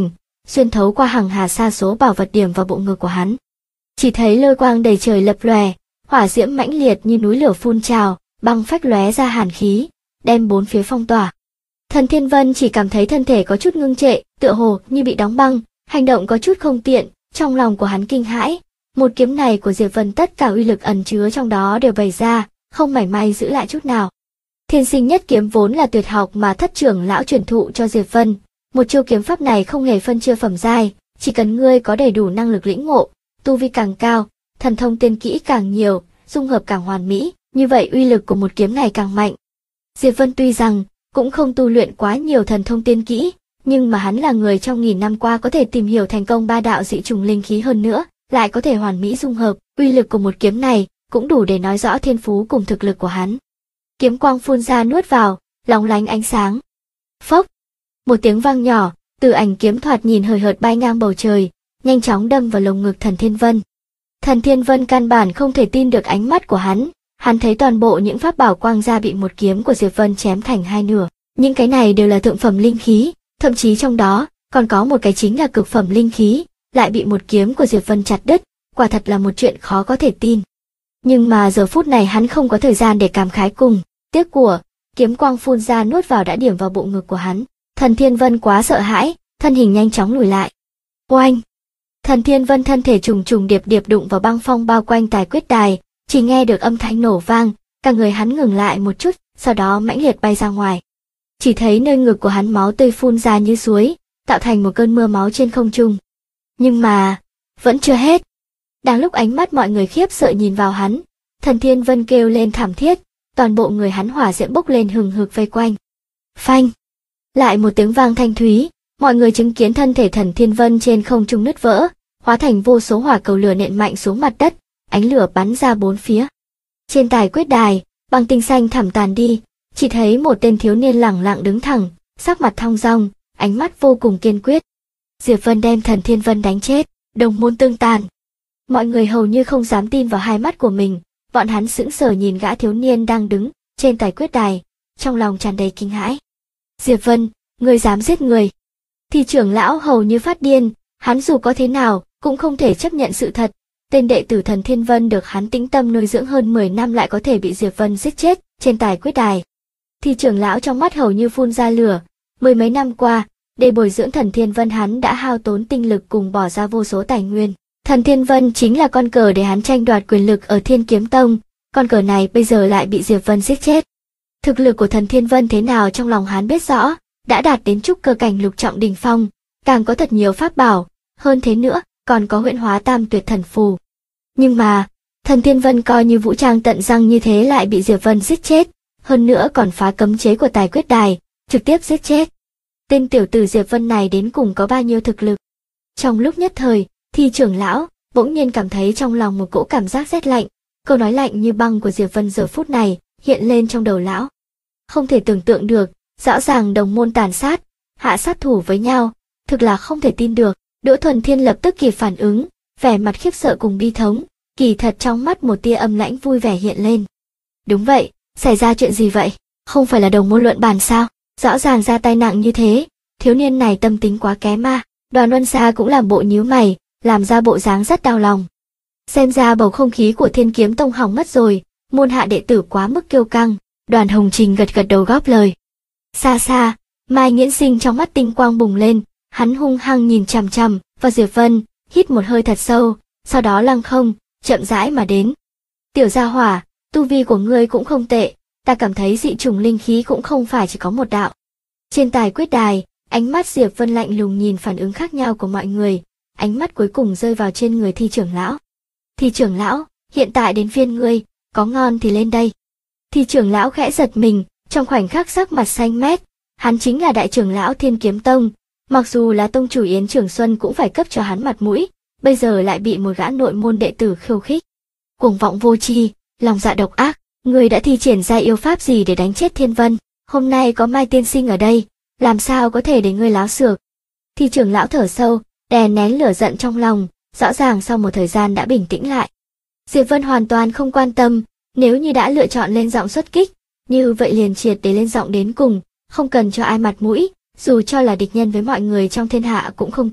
xuyên thấu qua hàng hà sa số bảo vật điểm vào bộ ngực của hắn. Chỉ thấy lôi quang đầy trời lập lòe, hỏa diễm mãnh liệt như núi lửa phun trào, băng phách lóe ra hàn khí, đem bốn phía phong tỏa. Thần Thiên Vân chỉ cảm thấy thân thể có chút ngưng trệ, tựa hồ như bị đóng băng, hành động có chút không tiện, trong lòng của hắn kinh hãi. Một kiếm này của Diệp Vân tất cả uy lực ẩn chứa trong đó đều bày ra, không mảy may giữ lại chút nào. Thiên sinh nhất kiếm vốn là tuyệt học mà thất trưởng lão truyền thụ cho Diệp Vân. Một chiêu kiếm pháp này không hề phân chia phẩm giai, chỉ cần ngươi có đầy đủ năng lực lĩnh ngộ, tu vi càng cao, thần thông tiên kỹ càng nhiều, dung hợp càng hoàn mỹ, như vậy uy lực của một kiếm này càng mạnh. Diệp Vân tuy rằng cũng không tu luyện quá nhiều thần thông tiên kỹ, nhưng mà hắn là người trong nghìn năm qua có thể tìm hiểu thành công ba đạo dị trùng linh khí hơn nữa, lại có thể hoàn mỹ dung hợp, uy lực của một kiếm này cũng đủ để nói rõ thiên phú cùng thực lực của hắn. Kiếm quang phun ra nuốt vào, lóng lánh ánh sáng. Phốc! Một tiếng vang nhỏ, từ ảnh kiếm thoạt nhìn hời hợt bay ngang bầu trời, nhanh chóng đâm vào lồng ngực Thần Thiên Vân. Thần Thiên Vân căn bản không thể tin được ánh mắt của hắn thấy toàn bộ những pháp bảo quang gia bị một kiếm của Diệp Vân chém thành hai nửa. Những cái này đều là thượng phẩm linh khí, thậm chí trong đó còn có một cái chính là cực phẩm linh khí, lại bị một kiếm của Diệp Vân chặt đứt, quả thật là một chuyện khó có thể tin. Nhưng mà giờ phút này hắn không có thời gian để cảm khái cùng tiếc của, kiếm quang phun ra nuốt vào đã điểm vào bộ ngực của hắn. Thần Thiên Vân quá sợ hãi, thân hình nhanh chóng lùi lại. Oanh! Thần Thiên Vân thân thể trùng trùng điệp điệp đụng vào băng phong bao quanh tài quyết đài, chỉ nghe được âm thanh nổ vang, cả người hắn ngừng lại một chút, sau đó mãnh liệt bay ra ngoài. Chỉ thấy nơi ngực của hắn máu tươi phun ra như suối, tạo thành một cơn mưa máu trên không trung. Nhưng mà, vẫn chưa hết. Đang lúc ánh mắt mọi người khiếp sợ nhìn vào hắn, Thần Thiên Vân kêu lên thảm thiết, toàn bộ người hắn hỏa diễm bốc lên hừng hực vây quanh. Phanh! Lại một tiếng vang thanh thúy, mọi người chứng kiến thân thể Thần Thiên Vân trên không trung nứt vỡ, hóa thành vô số hỏa cầu lửa nện mạnh xuống mặt đất, ánh lửa bắn ra bốn phía. Trên tài quyết đài, băng tinh xanh thẳm tàn đi, chỉ thấy một tên thiếu niên lẳng lặng đứng thẳng, sắc mặt thong dong, ánh mắt vô cùng kiên quyết. Diệp Vân đem Thần Thiên Vân đánh chết, đồng môn tương tàn. Mọi người hầu như không dám tin vào hai mắt của mình, bọn hắn sững sờ nhìn gã thiếu niên đang đứng trên tài quyết đài, trong lòng tràn đầy kinh hãi. Diệp Vân, ngươi dám giết người? Thì trưởng lão hầu như phát điên, hắn dù có thế nào cũng không thể chấp nhận sự thật. Tên đệ tử Thần Thiên Vân được hắn tĩnh tâm nuôi dưỡng hơn 10 năm lại có thể bị Diệp Vân giết chết trên tài quyết đài. Thì trưởng lão trong mắt hầu như phun ra lửa, mười mấy năm qua, để bồi dưỡng Thần Thiên Vân hắn đã hao tốn tinh lực cùng bỏ ra vô số tài nguyên. Thần Thiên Vân chính là con cờ để hắn tranh đoạt quyền lực ở Thiên Kiếm Tông, con cờ này bây giờ lại bị Diệp Vân giết chết. Thực lực của Thần Thiên Vân thế nào trong lòng hắn biết rõ, đã đạt đến trúc cơ cảnh lục trọng đỉnh phong, càng có thật nhiều pháp bảo, hơn thế nữa, còn có huyễn hóa tam tuyệt thần phù. Nhưng mà, Thần Thiên Vân coi như vũ trang tận răng như thế lại bị Diệp Vân giết chết, hơn nữa còn phá cấm chế của tài quyết đài, trực tiếp giết chết. Tên tiểu tử Diệp Vân này đến cùng có bao nhiêu thực lực? Trong lúc nhất thời, thì trưởng lão bỗng nhiên cảm thấy trong lòng một cỗ cảm giác rét lạnh, câu nói lạnh như băng của Diệp Vân giờ phút này hiện lên trong đầu lão. Không thể tưởng tượng được, rõ ràng đồng môn tàn sát, hạ sát thủ với nhau, thực là không thể tin được. Đỗ Thuần Thiên lập tức kịp phản ứng, vẻ mặt khiếp sợ cùng bi thống, kỳ thật trong mắt một tia âm lãnh vui vẻ hiện lên. Đúng vậy, xảy ra chuyện gì vậy? Không phải là đồng môn luận bàn sao? Rõ ràng ra tay nặng như thế, thiếu niên này tâm tính quá kém mà. Đoàn Luân Sa cũng làm bộ nhíu mày, làm ra bộ dáng rất đau lòng. Xem ra bầu không khí của Thiên Kiếm Tông hỏng mất rồi, môn hạ đệ tử quá mức kiêu căng. Đoàn Hồng Trình gật gật đầu góp lời. Xa xa, Mai Nghiễn Sinh trong mắt tinh quang bùng lên, hắn hung hăng nhìn chằm chằm vào Diệp Vân, hít một hơi thật sâu, sau đó lăng không, chậm rãi mà đến. Tiểu gia hỏa, tu vi của ngươi cũng không tệ, ta cảm thấy dị chủng linh khí cũng không phải chỉ có một đạo. Trên tài quyết đài, ánh mắt Diệp Vân lạnh lùng nhìn phản ứng khác nhau của mọi người, ánh mắt cuối cùng rơi vào trên người Thi trưởng lão. Thi trưởng lão, hiện tại đến phiên ngươi, có ngon thì lên đây. Thi trưởng lão khẽ giật mình, trong khoảnh khắc sắc mặt xanh mét, hắn chính là đại trưởng lão Thiên Kiếm Tông, mặc dù là tông chủ Yến Trường Xuân cũng phải cấp cho hắn mặt mũi, bây giờ lại bị một gã nội môn đệ tử khiêu khích. Cuồng vọng vô tri, lòng dạ độc ác, ngươi đã thi triển ra yêu pháp gì để đánh chết Thiên Vân? Hôm nay có Mai tiên sinh ở đây, làm sao có thể để ngươi láo xược? Thi trưởng lão thở sâu, đè nén lửa giận trong lòng, rõ ràng sau một thời gian đã bình tĩnh lại. Diệp Vân hoàn toàn không quan tâm, nếu như đã lựa chọn lên giọng xuất kích, như vậy liền triệt để lên giọng đến cùng, không cần cho ai mặt mũi, dù cho là địch nhân với mọi người trong thiên hạ cũng không tiếc.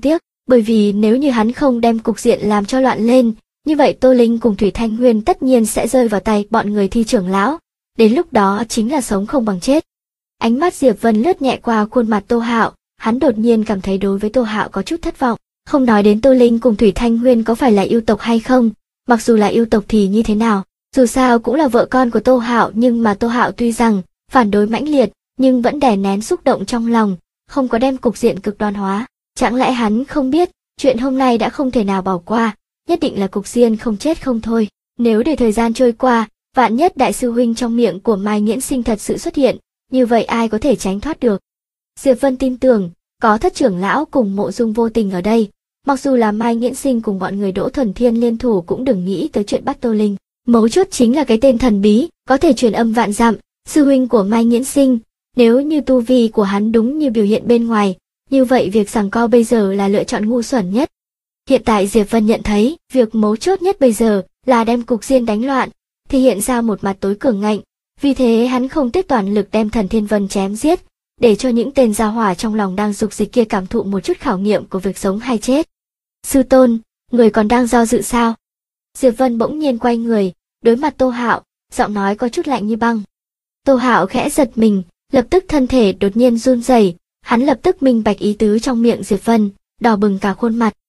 Bởi vì nếu như hắn không đem cục diện làm cho loạn lên, như vậy Tô Linh cùng Thủy Thanh Nguyên tất nhiên sẽ rơi vào tay bọn người Thi trưởng lão, đến lúc đó chính là sống không bằng chết. Ánh mắt Diệp Vân lướt nhẹ qua khuôn mặt Tô Hạo, hắn đột nhiên cảm thấy đối với Tô Hạo có chút thất vọng, không nói đến Tô Linh cùng Thủy Thanh Nguyên có phải là yêu tộc hay không, mặc dù là yêu tộc thì như thế nào, dù sao cũng là vợ con của Tô Hạo, nhưng mà Tô Hạo tuy rằng phản đối mãnh liệt, nhưng vẫn đè nén xúc động trong lòng, không có đem cục diện cực đoan hóa. Chẳng lẽ hắn không biết, chuyện hôm nay đã không thể nào bỏ qua, nhất định là cục diện không chết không thôi. Nếu để thời gian trôi qua, vạn nhất đại sư huynh trong miệng của Mai Nghiễn Sinh thật sự xuất hiện, như vậy ai có thể tránh thoát được. Diệp Vân tin tưởng, có Thất trưởng lão cùng Mộ Dung Vô Tình ở đây, mặc dù là Mai Nghiễn Sinh cùng bọn người Đỗ Thuần Thiên liên thủ cũng đừng nghĩ tới chuyện bắt Tô Linh. Mấu chốt chính là cái tên thần bí, có thể truyền âm vạn dặm, sư huynh của Mai Nghiễn Sinh, nếu như tu vi của hắn đúng như biểu hiện bên ngoài, như vậy việc giằng co bây giờ là lựa chọn ngu xuẩn nhất. Hiện tại Diệp Vân nhận thấy, việc mấu chốt nhất bây giờ là đem cục diện đánh loạn, thì hiện ra một mặt tối cường ngạnh, vì thế hắn không tiếc toàn lực đem Thần Thiên Vân chém giết, để cho những tên gia hỏa trong lòng đang dục dịch kia cảm thụ một chút khảo nghiệm của việc sống hay chết. Sư tôn, người còn đang do dự sao? Diệp Vân bỗng nhiên quay người, đối mặt Tô Hạo, giọng nói có chút lạnh như băng. Tô Hạo khẽ giật mình, lập tức thân thể đột nhiên run rẩy, hắn lập tức minh bạch ý tứ trong miệng Diệp Vân, đỏ bừng cả khuôn mặt.